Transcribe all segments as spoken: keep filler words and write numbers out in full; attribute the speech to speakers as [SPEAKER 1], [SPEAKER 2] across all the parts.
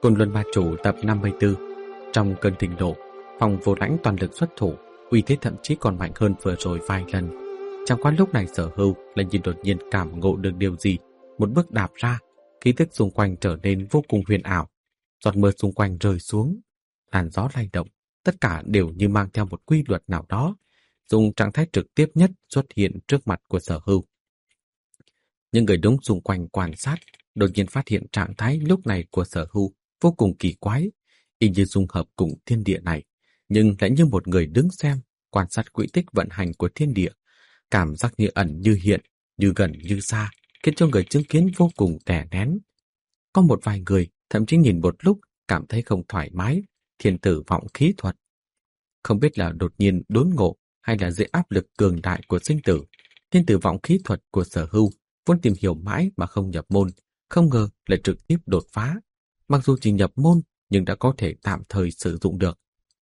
[SPEAKER 1] Côn Luân Ma Chủ tập năm mươi tư. Trong cơn thịnh nộ, Phong Vô Lãnh toàn lực xuất thủ, uy thế thậm chí còn mạnh hơn vừa rồi vài lần. Chẳng qua lúc này Sở Hưu lại như đột nhiên cảm ngộ được điều gì, một bước đạp ra, khí tức xung quanh trở nên vô cùng huyền ảo. Giọt mưa xung quanh rơi xuống, làn gió lay động, tất cả đều như mang theo một quy luật nào đó, dùng trạng thái trực tiếp nhất xuất hiện trước mặt của Sở Hưu. Những người đứng xung quanh quan sát đột nhiên phát hiện trạng thái lúc này của Sở Hưu vô cùng kỳ quái, y như dung hợp cùng thiên địa này, nhưng lại như một người đứng xem, quan sát quỹ tích vận hành của thiên địa, cảm giác như ẩn như hiện, như gần như xa, khiến cho người chứng kiến vô cùng đè nén. Có một vài người thậm chí nhìn một lúc cảm thấy không thoải mái, thiên tử vọng khí thuật. Không biết là đột nhiên đốn ngộ hay là dưới áp lực cường đại của sinh tử, thiên tử vọng khí thuật của Sở Hưu vốn tìm hiểu mãi mà không nhập môn, không ngờ lại trực tiếp đột phá. Mặc dù chỉ nhập môn nhưng đã có thể tạm thời sử dụng được.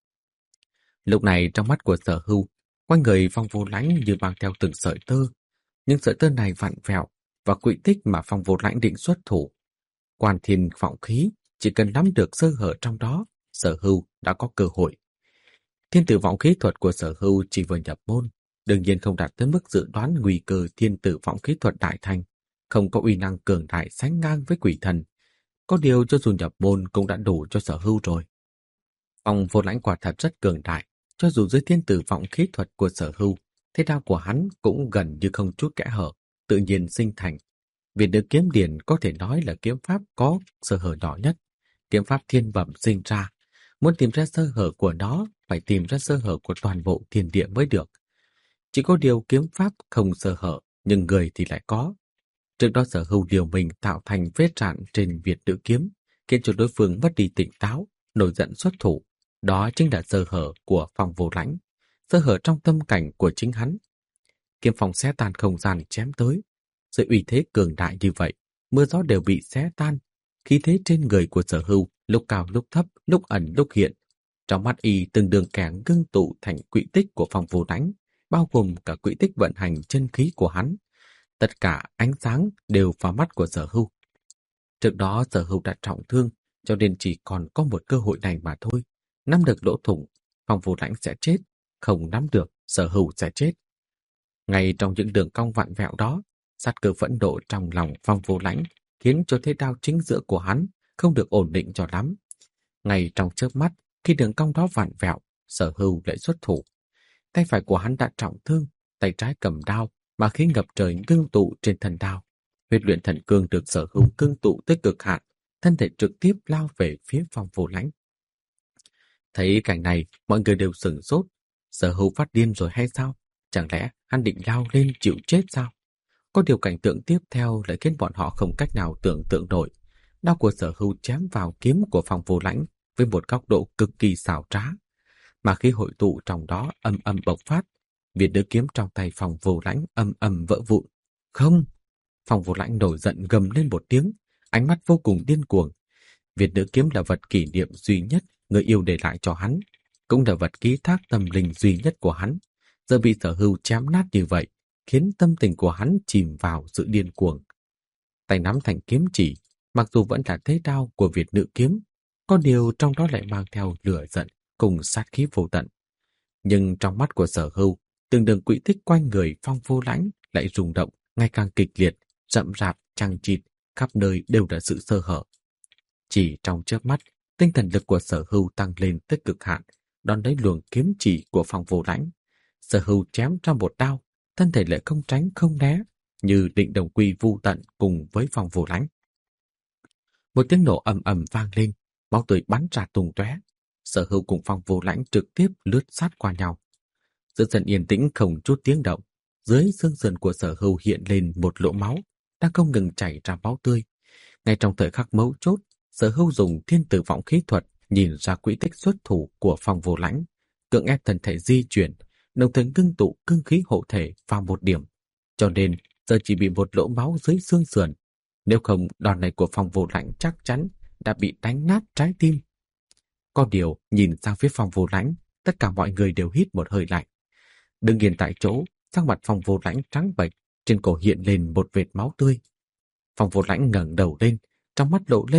[SPEAKER 1] Lúc này trong mắt của Sở Hưu, quanh người Phong Vô Lãnh như mang theo từng sợi tơ, nhưng sợi tơ này vặn vẹo và quỹ tích mà Phong Vô Lãnh định xuất thủ. Quan thiên vọng khí, chỉ cần nắm được sơ hở trong đó, Sở Hưu đã có cơ hội. Thiên tử vọng khí thuật của Sở Hưu chỉ vừa nhập môn, đương nhiên không đạt tới mức dự đoán nguy cơ thiên tử vọng khí thuật đại thành, không có uy năng cường đại sánh ngang với quỷ thần. Có điều cho dù nhập môn cũng đã đủ cho Sở Hưu rồi. Phong Vô Lãnh quả thật rất cường đại, cho dù dưới thiên tử vọng khí thuật của Sở Hưu, thế đao của hắn cũng gần như không chút kẽ hở, tự nhiên sinh thành. Vì được kiếm điển có thể nói là kiếm pháp có sơ hở nhỏ nhất, kiếm pháp thiên bẩm sinh ra. Muốn tìm ra sơ hở của nó, phải tìm ra sơ hở của toàn bộ thiên địa mới được. Chỉ có điều kiếm pháp không sơ hở, nhưng người thì lại có. Trước đó Sở Hưu điều mình tạo thành vết rạn trên Việt Nữ kiếm, khiến cho đối phương mất đi tỉnh táo, nổi giận xuất thủ. Đó chính là sơ hở của Phong Vô Lãnh, sơ hở trong tâm cảnh của chính hắn. Kiếm phong xé tan không gian chém tới. Dưới uy thế cường đại như vậy, mưa gió đều bị xé tan. Khí thế trên người của Sở Hưu lúc cao lúc thấp, lúc ẩn lúc hiện. Trong mắt y từng đường kẻ ngưng tụ thành quỹ tích của Phong Vô Lãnh, bao gồm cả quỹ tích vận hành chân khí của hắn. Tất cả ánh sáng đều vào mắt của Sở Hưu. Trước đó Sở Hưu đã trọng thương, cho nên chỉ còn có một cơ hội này mà thôi. Nắm được lỗ thủng, Phong Vô Lãnh sẽ chết, không nắm được, Sở Hưu sẽ chết. Ngay trong những đường cong vặn vẹo đó, sát cơ phẫn nộ trong lòng Phong Vô Lãnh khiến cho thế đao chính giữa của hắn không được ổn định cho lắm. Ngay trong chớp mắt, khi đường cong đó vặn vẹo, Sở Hưu lại xuất thủ. Tay phải của hắn đã trọng thương, tay trái cầm đao, mà khí ngập trời ngưng tụ trên thân đao. Huyết luyện thần cương được Sở Hưu ngưng tụ tới cực hạn, thân thể trực tiếp lao về phía Phong Vô Lãnh. Thấy cảnh này, mọi người đều sửng sốt. Sở Hưu phát điên rồi hay sao? Chẳng lẽ hắn định lao lên chịu chết sao? Có điều cảnh tượng tiếp theo lại khiến bọn họ không cách nào tưởng tượng nổi. Đao của Sở Hưu chém vào kiếm của Phong Vô Lãnh với một góc độ cực kỳ xảo trá, mà khi hội tụ trong đó âm âm bộc phát. Việt Nữ kiếm trong tay Phong Vô Lãnh âm âm vỡ vụn. Không! Phong Vô Lãnh nổi giận gầm lên một tiếng, ánh mắt vô cùng điên cuồng. Việt Nữ kiếm là vật kỷ niệm duy nhất người yêu để lại cho hắn, cũng là vật ký thác tâm linh duy nhất của hắn. Giờ bị Sở Hưu chém nát như vậy, khiến tâm tình của hắn chìm vào sự điên cuồng. Tay nắm thành kiếm chỉ, mặc dù vẫn là thế đao của Việt Nữ kiếm, có điều trong đó lại mang theo lửa giận cùng sát khí vô tận. Nhưng trong mắt của Sở Hưu, từng đường quỹ tích quanh người Phong Vô Lãnh lại rung động ngày càng kịch liệt, rậm rạp, chằng chịt, khắp nơi đều là sự sơ hở. Chỉ trong chớp mắt, tinh thần lực của Sở Hưu tăng lên tới cực hạn, đón lấy luồng kiếm chỉ của Phong Vô Lãnh. Sở Hưu chém ra một đao, thân thể lại không tránh không né, như định đồng quy vu tận cùng với Phong Vô Lãnh. Một tiếng nổ ầm ầm vang lên, máu tươi bắn ra tung tóe. Sở Hưu cùng Phong Vô Lãnh trực tiếp lướt sát qua nhau. Giữa sân yên tĩnh không chút tiếng động, dưới xương sườn của Sở Hưu hiện lên một lỗ máu, đang không ngừng chảy ra máu tươi. Ngay trong thời khắc mấu chốt, Sở Hưu dùng thiên tử vọng khí thuật nhìn ra quỹ tích xuất thủ của Phong Vô Lãnh, cưỡng ép thân thể di chuyển, đồng thời ngưng tụ cương khí hộ thể vào một điểm, cho nên giờ chỉ bị một lỗ máu dưới xương sườn. Nếu không, đòn này của Phong Vô Lãnh chắc chắn đã bị đánh nát trái tim. Có điều, nhìn sang phía Phong Vô Lãnh, tất cả mọi người đều hít một hơi lạnh. Đứng yên tại chỗ, sắc mặt Phong Vô Lãnh trắng bệch, trên cổ hiện lên một vệt máu tươi. Phong Vô Lãnh ngẩng đầu lên, trong mắt lộ lên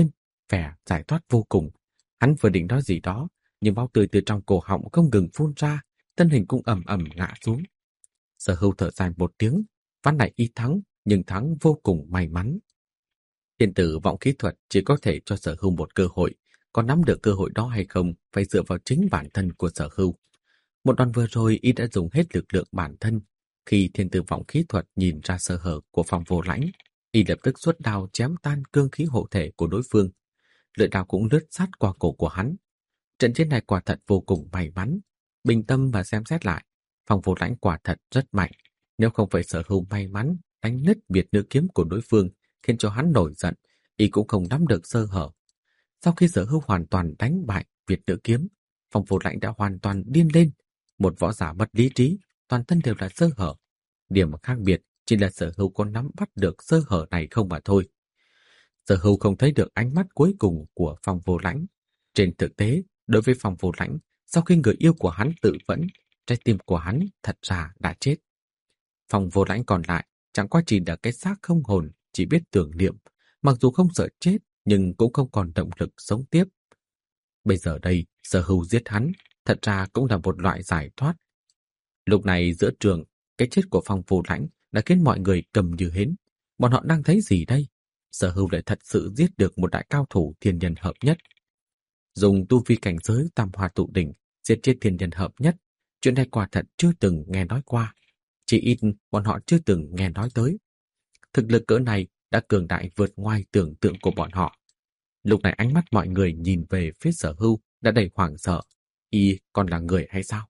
[SPEAKER 1] vẻ giải thoát vô cùng. Hắn vừa định nói gì đó, nhưng máu tươi từ trong cổ họng không ngừng phun ra, thân hình cũng ầm ầm ngã xuống. Sở Hưu thở dài một tiếng, ván này y thắng, nhưng thắng vô cùng may mắn. Thiên tử vọng khí thuật chỉ có thể cho Sở Hưu một cơ hội, còn nắm được cơ hội đó hay không phải dựa vào chính bản thân của Sở Hưu. Một đòn vừa rồi y đã dùng hết lực lượng bản thân. Khi thiên tử vọng khí thuật nhìn ra sơ hở của Phong Vô Lãnh, y lập tức xuất đao chém tan cương khí hộ thể của đối phương. Lưỡi đao cũng lướt sát qua cổ của hắn. Trận chiến này quả thật vô cùng may mắn. Bình tâm và xem xét lại, Phong Vô Lãnh quả thật rất mạnh. Nếu không phải Sở Hưu may mắn đánh nứt biệt nữ kiếm của đối phương, khiến cho hắn nổi giận, y cũng không nắm được sơ hở. Sau khi Sở Hưu hoàn toàn đánh bại Việt nữ kiếm, Phong Vô Lãnh đã hoàn toàn điên lên. Một võ giả mất lý trí, toàn thân đều là sơ hở. Điểm khác biệt chỉ là Sở Hưu có nắm bắt được sơ hở này không mà thôi. Sở Hưu không thấy được ánh mắt cuối cùng của Phong Vô Lãnh. Trên thực tế, đối với Phong Vô Lãnh, sau khi người yêu của hắn tự vẫn, trái tim của hắn thật ra đã chết. Phong Vô Lãnh còn lại chẳng qua chỉ là cái xác không hồn, chỉ biết tưởng niệm, mặc dù không sợ chết nhưng cũng không còn động lực sống tiếp. Bây giờ đây, Sở Hưu giết hắn, thật ra cũng là một loại giải thoát. Lúc này giữa trường, cái chết của Phong Vô Lãnh đã khiến mọi người cầm như hến. Bọn họ đang thấy gì đây? Sở Hưu lại thật sự giết được một đại cao thủ thiên nhân hợp nhất. Dùng tu vi cảnh giới tam hoa tụ đỉnh giết chết thiên nhân hợp nhất, chuyện này quả thật chưa từng nghe nói qua. Chỉ ít bọn họ chưa từng nghe nói tới. Thực lực cỡ này đã cường đại vượt ngoài tưởng tượng của bọn họ. Lúc này ánh mắt mọi người nhìn về phía Sở Hưu đã đầy hoảng sợ. Y còn là người hay sao?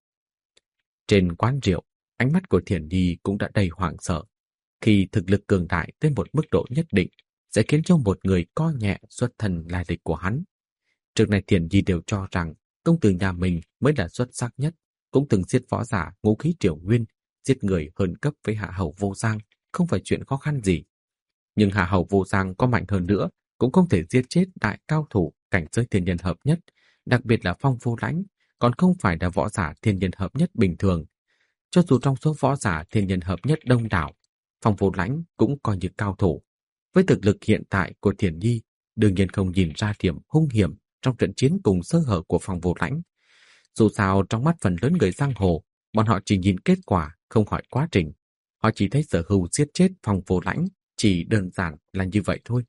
[SPEAKER 1] Trên quán rượu, ánh mắt của Thiển Nhi cũng đã đầy hoảng sợ. Khi thực lực cường đại tới một mức độ nhất định, sẽ khiến cho một người coi nhẹ xuất thân lai lịch của hắn. Trước này Thiển Nhi đều cho rằng công tử nhà mình mới là xuất sắc nhất, cũng từng giết võ giả ngũ khí triều nguyên, giết người hơn cấp với Hạ Hầu Vô Giang, không phải chuyện khó khăn gì. Nhưng Hạ Hầu Vô Giang có mạnh hơn nữa, cũng không thể giết chết đại cao thủ cảnh giới thiên nhân hợp nhất, đặc biệt là Phong Vô Lãnh, còn không phải là võ giả thiên nhân hợp nhất bình thường. Cho dù trong số võ giả thiên nhân hợp nhất đông đảo, Phong Vô Lãnh cũng coi như cao thủ. Với thực lực hiện tại của Thiển Nhi, đương nhiên không nhìn ra điểm hung hiểm trong trận chiến cùng sơ hở của Phong Vô Lãnh. Dù sao trong mắt phần lớn người giang hồ, bọn họ chỉ nhìn kết quả, không hỏi quá trình. Họ chỉ thấy Sở Hưu giết chết Phong Vô Lãnh, chỉ đơn giản là như vậy thôi.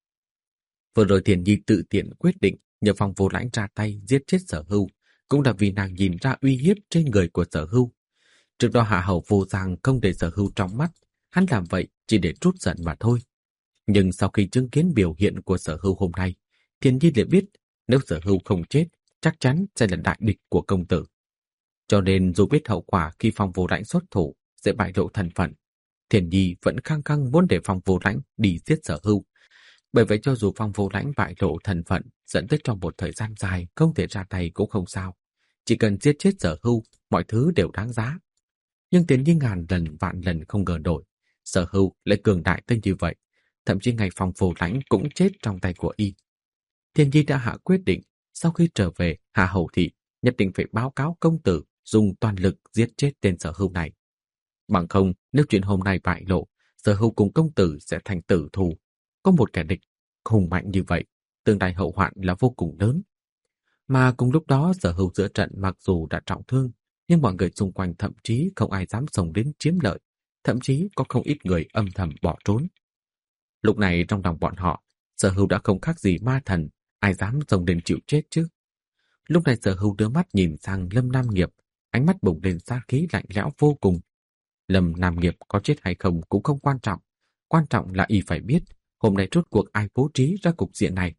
[SPEAKER 1] Vừa rồi Thiển Nhi tự tiện quyết định nhờ Phong Vô Lãnh ra tay giết chết Sở Hưu, cũng là vì nàng nhìn ra uy hiếp trên người của Sở Hưu. Trước đó Hạ Hầu Vô Giang không để Sở Hưu trong mắt, hắn làm vậy chỉ để trút giận mà thôi. Nhưng sau khi chứng kiến biểu hiện của Sở Hưu hôm nay, Thiển Nhi liền biết nếu Sở Hưu không chết, chắc chắn sẽ là đại địch của công tử. Cho nên dù biết hậu quả khi Phong Vô Lãnh xuất thủ sẽ bại lộ thân phận, Thiển Nhi vẫn khăng khăng muốn để Phong Vô Lãnh đi giết Sở Hưu. Bởi vậy cho dù Phong Vô Lãnh bại lộ thân phận dẫn tới trong một thời gian dài không thể ra tay cũng không sao. Chỉ cần giết chết Sở Hưu, mọi thứ đều đáng giá. Nhưng Thiển Nhi ngàn lần vạn lần không ngờ nổi, Sở Hưu lại cường đại tới như vậy. Thậm chí ngày Phong Vô Lãnh cũng chết trong tay của y. Thiển Nhi đã hạ quyết định, sau khi trở về Hạ Hầu thị nhất định phải báo cáo công tử dùng toàn lực giết chết tên Sở Hưu này. Bằng không, nếu chuyện hôm nay bại lộ, Sở Hưu cùng công tử sẽ thành tử thù. Có một kẻ địch hùng mạnh như vậy, tương lai hậu hoạn là vô cùng lớn. Mà cùng lúc đó Sở Hưu giữa trận mặc dù đã trọng thương, nhưng mọi người xung quanh thậm chí không ai dám xông đến chiếm lợi, thậm chí có không ít người âm thầm bỏ trốn. Lúc này trong lòng bọn họ, Sở Hưu đã không khác gì ma thần, ai dám xông đến chịu chết chứ. Lúc này Sở Hưu đưa mắt nhìn sang Lâm Nam Nghiệp, ánh mắt bùng lên sát khí lạnh lẽo vô cùng. Lâm Nam Nghiệp có chết hay không cũng không quan trọng, quan trọng là y phải biết hôm nay rốt cuộc ai bố trí ra cục diện này.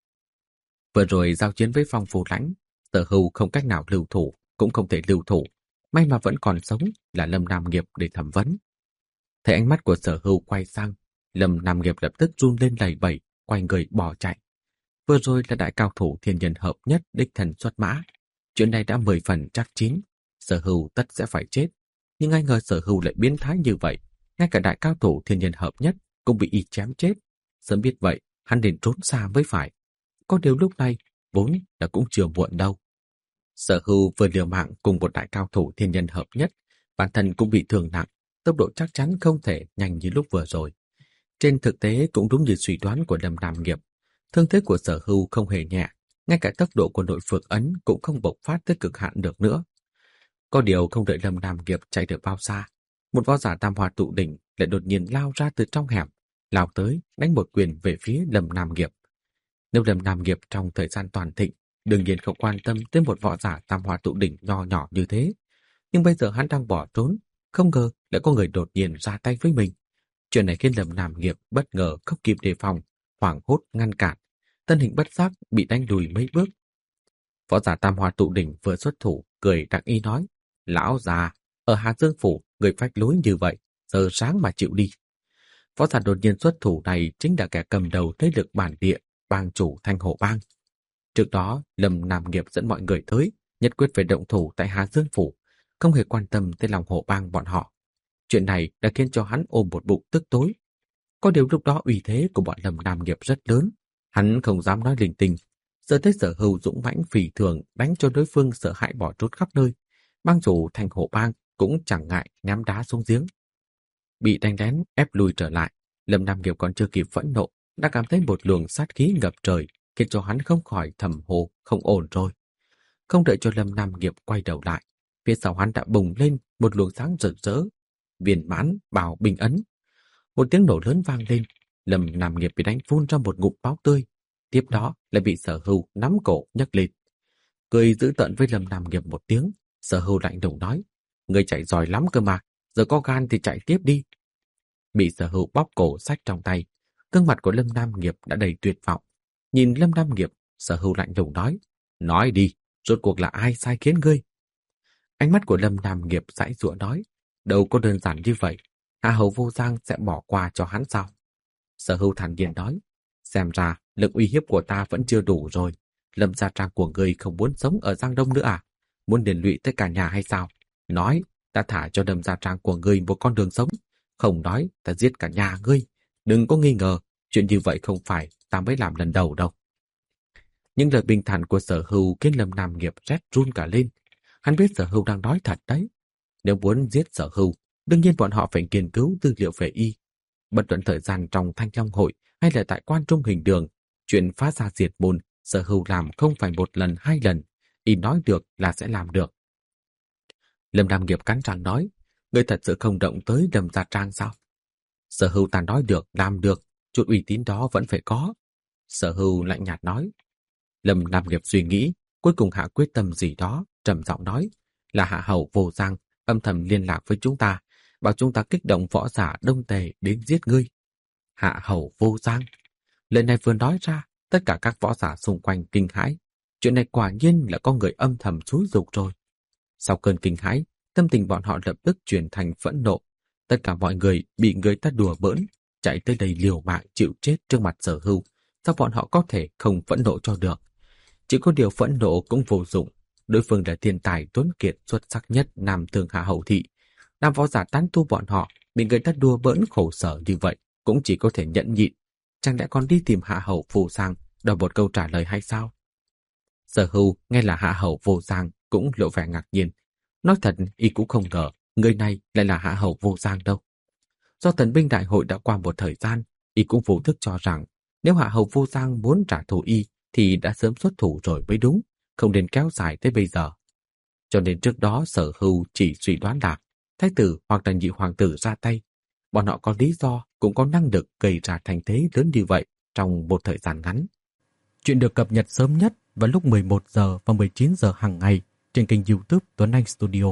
[SPEAKER 1] Vừa rồi giao chiến với Phong Vô Lãnh, Sở Hưu không cách nào lưu thủ, cũng không thể lưu thủ, may mà vẫn còn sống là Lâm Nam Nghiệp để thẩm vấn. Thấy ánh mắt của Sở Hưu quay sang, Lâm Nam Nghiệp lập tức run lên lẩy bẩy, quay người bỏ chạy. Vừa rồi là đại cao thủ thiên nhân hợp nhất đích thần xuất mã, chuyện này đã mười phần chắc chín, Sở Hưu tất sẽ phải chết. Nhưng ai ngờ Sở Hưu lại biến thái như vậy, ngay cả đại cao thủ thiên nhân hợp nhất cũng bị y chém chết. Sớm biết vậy, hắn nên trốn xa mới phải. Có điều lúc này vốn là cũng chưa muộn đâu. Sở Hưu vừa liều mạng cùng một đại cao thủ thiên nhân hợp nhất, bản thân cũng bị thương nặng, tốc độ chắc chắn không thể nhanh như lúc vừa rồi. Trên thực tế cũng đúng như suy đoán của Lâm Nam Nghiệp, Thương thế của Sở Hưu không hề nhẹ, ngay cả tốc độ của nội phược ấn cũng không bộc phát tới cực hạn được nữa. Có điều không đợi Lâm Nam Nghiệp chạy được bao xa, một võ giả tam hoa tụ đỉnh lại đột nhiên lao ra từ trong hẻm, lao tới đánh một quyền về phía Lâm Nam Nghiệp. Nếu Lâm Nam Nghiệp trong thời gian toàn thịnh đương nhiên không quan tâm tới một võ giả tam hoa tụ đỉnh nho nhỏ như thế, nhưng bây giờ hắn đang bỏ trốn, không ngờ lại có người đột nhiên ra tay với mình. Chuyện này khiến Lâm Nam Nghiệp bất ngờ không kịp đề phòng, hoảng hốt ngăn cản, thân hình bất giác bị đánh lùi mấy bước. Võ giả tam hoa tụ đỉnh vừa xuất thủ, cười đắc ý nói: "Lão già, ở Hà Dương phủ người phách lối như vậy, giờ sáng mà chịu đi." Võ giả đột nhiên xuất thủ này chính là kẻ cầm đầu thế lực bản địa, bang chủ Thanh Hổ Bang. Trước đó, Lâm Nam Nghiệp dẫn mọi người tới, nhất quyết phải động thủ tại Hà Dương phủ, không hề quan tâm tới lòng Hổ Bang bọn họ. Chuyện này đã khiến cho hắn ôm một bụng tức tối. Có điều lúc đó uy thế của bọn Lâm Nam Nghiệp rất lớn, hắn không dám nói linh tinh. Giờ tới Sở Hưu dũng mãnh phỉ thường đánh cho đối phương sợ hãi bỏ trốn khắp nơi. Bang chủ Thanh Hổ Bang cũng chẳng ngại ném đá xuống giếng. Bị đánh lén ép lùi trở lại, Lâm Nam Nghiệp còn chưa kịp phẫn nộ, đã cảm thấy một luồng sát khí ngập trời, khiến cho hắn không khỏi thầm hồ không ổn rồi. Không đợi cho Lâm Nam Nghiệp quay đầu lại, phía sau hắn đã bùng lên một luồng sáng rực rỡ, viên mãn bảo bình ấn. Một tiếng nổ lớn vang lên, Lâm Nam Nghiệp bị đánh phun ra một ngụm máu tươi, tiếp đó lại bị Sở Hưu nắm cổ nhấc lên. Cười dữ tợn với Lâm Nam Nghiệp một tiếng, Sở Hưu lạnh lùng nói: "Người chạy giỏi lắm cơ mà, giờ có gan thì chạy tiếp đi." Bị Sở Hưu bóp cổ xách trong tay, gương mặt của Lâm Nam Nghiệp đã đầy tuyệt vọng. Nhìn Lâm Nam Nghiệp, Sở Hưu lạnh lùng nói: "Nói đi, rốt cuộc là ai sai khiến ngươi?" Ánh mắt của Lâm Nam Nghiệp giãy giụa nói: "Đâu có đơn giản như vậy, Hạ Hầu Vô Giang sẽ bỏ qua cho hắn sao?" Sở Hưu thản nhiên nói: "Xem ra lực uy hiếp của ta vẫn chưa đủ rồi. Lâm gia trang của ngươi không muốn sống ở Giang Đông nữa à? Muốn liên lụy tới cả nhà hay sao? Nói, ta thả cho Lâm gia trang của ngươi một con đường sống. Không nói, ta giết cả nhà ngươi. Đừng có nghi ngờ, chuyện như vậy không phải ta mới làm lần đầu đâu." Những lời bình thản của Sở Hưu khiến Lâm Nam Nghiệp rét run cả lên. Hắn biết Sở Hưu đang nói thật đấy. Nếu muốn giết Sở Hưu, đương nhiên bọn họ phải nghiên cứu tư liệu về y. Bất luận thời gian trong Thanh Long hội hay là tại Quan Trung Hình Đường, chuyện phá gia diệt môn, Sở Hưu làm không phải một lần hai lần, y nói được là sẽ làm được. Lâm Nam Nghiệp cắn răng nói: "Ngươi thật sự không động tới Lâm gia trang sao?" Sở Hưu ta nói được, làm được, chút uy tín đó vẫn phải có. Sở Hưu lạnh nhạt nói. Lâm Nam Nghiệp suy nghĩ, cuối cùng hạ quyết tâm gì đó, trầm giọng nói: "Là Hạ Hầu Vô Giang âm thầm liên lạc với chúng ta, bảo chúng ta kích động võ giả Đông Tề đến giết ngươi." Hạ Hầu Vô Giang? Lời này vừa nói ra, tất cả các võ giả xung quanh kinh hãi. Chuyện này quả nhiên là có người âm thầm xúi giục rồi. Sau cơn kinh hãi, tâm tình bọn họ lập tức chuyển thành phẫn nộ. Tất cả mọi người bị người ta đùa bỡn, chạy tới đây liều mạng chịu chết trước mặt Sở Hưu. Sao bọn họ có thể không phẫn nộ cho được? Chỉ có điều phẫn nộ cũng vô dụng. Đối phương là thiên tài tuấn kiệt xuất sắc nhất Nam Thương Hạ Hầu thị. Nam võ giả tán tu bọn họ bị người ta đùa bỡn khổ sở như vậy cũng chỉ có thể nhẫn nhịn. Chẳng lẽ còn đi tìm Hạ Hầu Vô Giang đòi một câu trả lời hay sao? Sở Hưu nghe là Hạ Hầu Vô Giang cũng lộ vẻ ngạc nhiên. Nói thật, y cũng không ngờ người này lại là Hạ Hầu Vô Giang đâu. Do thần binh đại hội đã qua một thời gian, y cũng vô thức cho rằng nếu Hạ Hầu Vô Giang muốn trả thù y thì đã sớm xuất thủ rồi mới đúng, không nên kéo dài tới bây giờ. Cho nên trước đó Sở Hưu chỉ suy đoán là thái tử hoặc là nhị hoàng tử ra tay. Bọn họ có lý do, cũng có năng lực gây ra thành thế lớn như vậy trong một thời gian ngắn. Chuyện được cập nhật sớm nhất vào lúc mười một giờ và mười chín giờ hàng ngày trên kênh YouTube Tuấn Anh Studio.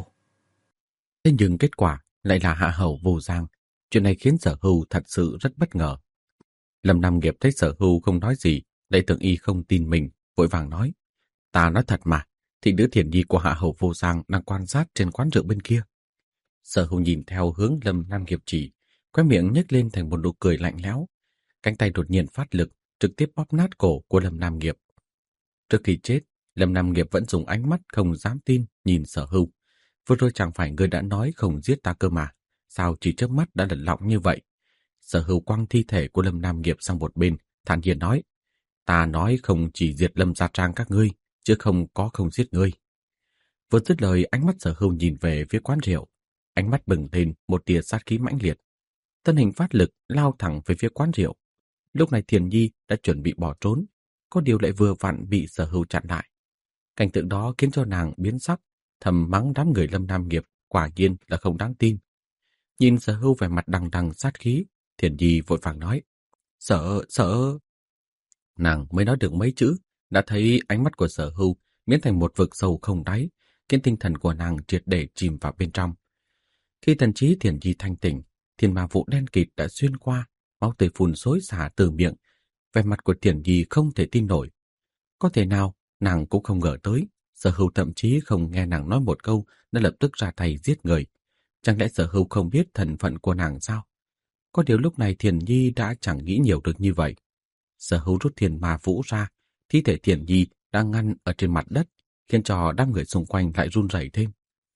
[SPEAKER 1] Thế nhưng kết quả lại là Hạ Hầu Vô Giang. Chuyện này khiến Sở Hưu thật sự rất bất ngờ. Lâm Nam Nghiệp thấy Sở Hưu không nói gì, lại tưởng y không tin mình, vội vàng nói: "Ta nói thật mà, thì đứa thiển nhi của Hạ Hầu Vô Giang đang quan sát trên quán rượu bên kia." Sở Hưu nhìn theo hướng Lâm Nam Nghiệp chỉ, khóe miệng nhếch lên thành một nụ cười lạnh lẽo. Cánh tay đột nhiên phát lực, trực tiếp bóp nát cổ của Lâm Nam Nghiệp. Trước khi chết, Lâm Nam Nghiệp vẫn dùng ánh mắt không dám tin nhìn Sở Hưu. Vừa rồi chẳng phải ngươi đã nói không giết ta cơ mà, sao chỉ chớp mắt đã lật lọng như vậy? Sở Hưu quăng thi thể của Lâm Nam Nghiệp sang một bên, thản nhiên nói: "Ta nói không chỉ diệt Lâm gia trang các ngươi, chứ không có không giết ngươi." Vừa dứt lời, ánh mắt Sở Hưu nhìn về phía quán rượu, ánh mắt bừng lên một tia sát khí mãnh liệt. Thân hình phát lực lao thẳng về phía quán rượu. Lúc này Thiền Nhi đã chuẩn bị bỏ trốn, có điều lại vừa vặn bị Sở Hưu chặn lại. Cảnh tượng đó khiến cho nàng biến sắc, thầm mắng đám người Lâm Nam Nghiệp quả nhiên là không đáng tin. Nhìn Sở Hưu vẻ mặt đằng đằng sát khí, Thiền Nhi vội vàng nói, sợ, sợ. Nàng mới nói được mấy chữ, đã thấy ánh mắt của Sở Hưu biến thành một vực sâu không đáy, khiến tinh thần của nàng triệt để chìm vào bên trong. Khi thần trí Thiền Nhi thanh tỉnh, thiên ma vụ đen kịt đã xuyên qua, máu tươi phun xối xả từ miệng. Vẻ mặt của Thiền Nhi không thể tin nổi. Có thể nào, nàng cũng không ngờ tới, Sở Hưu thậm chí không nghe nàng nói một câu đã lập tức ra tay giết người. Chẳng lẽ Sở Hưu không biết thân phận của nàng sao? Có điều lúc này Thiền Nhi đã chẳng nghĩ nhiều được như vậy. Sở Hưu rút thiên ma vũ ra, thi thể Thiền Nhi đang ngăn ở trên mặt đất, khiến cho đám người xung quanh lại run rẩy thêm.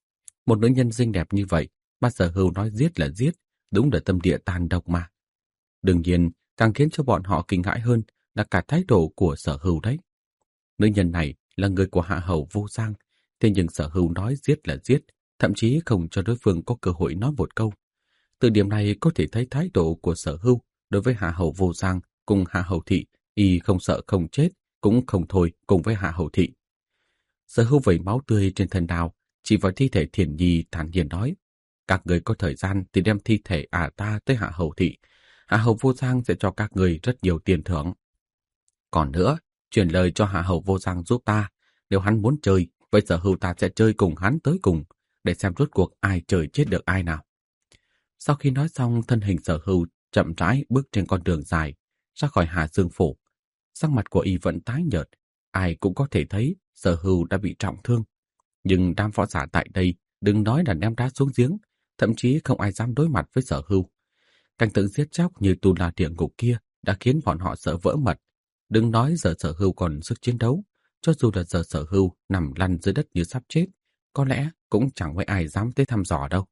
[SPEAKER 1] Một nữ nhân xinh đẹp như vậy, mà Sở Hưu nói giết là giết, đúng là tâm địa tàn độc mà. Đương nhiên, càng khiến cho bọn họ kinh hãi hơn là cả thái độ của Sở Hưu đấy. Nữ nhân này là người của Hạ Hầu Vô Giang, thế nhưng Sở Hưu nói giết là giết, thậm chí không cho đối phương có cơ hội nói một câu. Từ điểm này có thể thấy thái độ của Sở Hưu đối với Hạ Hầu Vô Giang cùng Hạ Hầu Thị, y không sợ không chết, cũng không thôi cùng với Hạ Hầu Thị. Sở Hưu vẩy máu tươi trên thân đao, chỉ vào thi thể Thiền Nhi thản nhiên nói, các người có thời gian thì đem thi thể ả ta tới Hạ Hầu Thị. Hạ Hầu Vô Giang sẽ cho các người rất nhiều tiền thưởng. Còn nữa, truyền lời cho Hạ Hầu Vô Giang giúp ta, nếu hắn muốn chơi, vậy Sở Hưu ta sẽ chơi cùng hắn tới cùng, để xem rốt cuộc ai trời chết được ai nào. Sau khi nói xong, thân hình Sở Hưu chậm rãi bước trên con đường dài, ra khỏi Hà Dương Phủ. Sắc mặt của y vẫn tái nhợt, ai cũng có thể thấy Sở Hưu đã bị trọng thương. Nhưng đám võ giả tại đây đừng nói là ném đá xuống giếng, thậm chí không ai dám đối mặt với Sở Hưu. Cảnh tượng giết chóc như Tu La địa ngục kia đã khiến bọn họ sợ vỡ mật. Đừng nói giờ Sở Hưu còn sức chiến đấu, cho dù là giờ Sở Hưu nằm lăn dưới đất như sắp chết, có lẽ cũng chẳng mấy ai dám tới thăm dò đâu.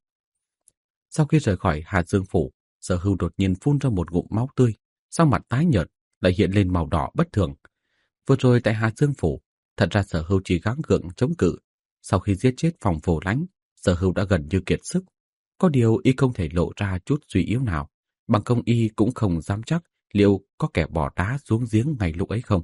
[SPEAKER 1] Sau khi rời khỏi Hà Dương Phủ, Sở Hưu đột nhiên phun ra một ngụm máu tươi, sau mặt tái nhợt lại hiện lên màu đỏ bất thường. Vừa rồi tại Hà Dương Phủ, thật ra Sở Hưu chỉ gắng gượng chống cự. Sau khi giết chết Phòng Vô Lãnh, Sở Hưu đã gần như kiệt sức. Có điều y không thể lộ ra chút suy yếu nào, bằng không y cũng không dám chắc liệu có kẻ bỏ đá xuống giếng ngay lúc ấy không.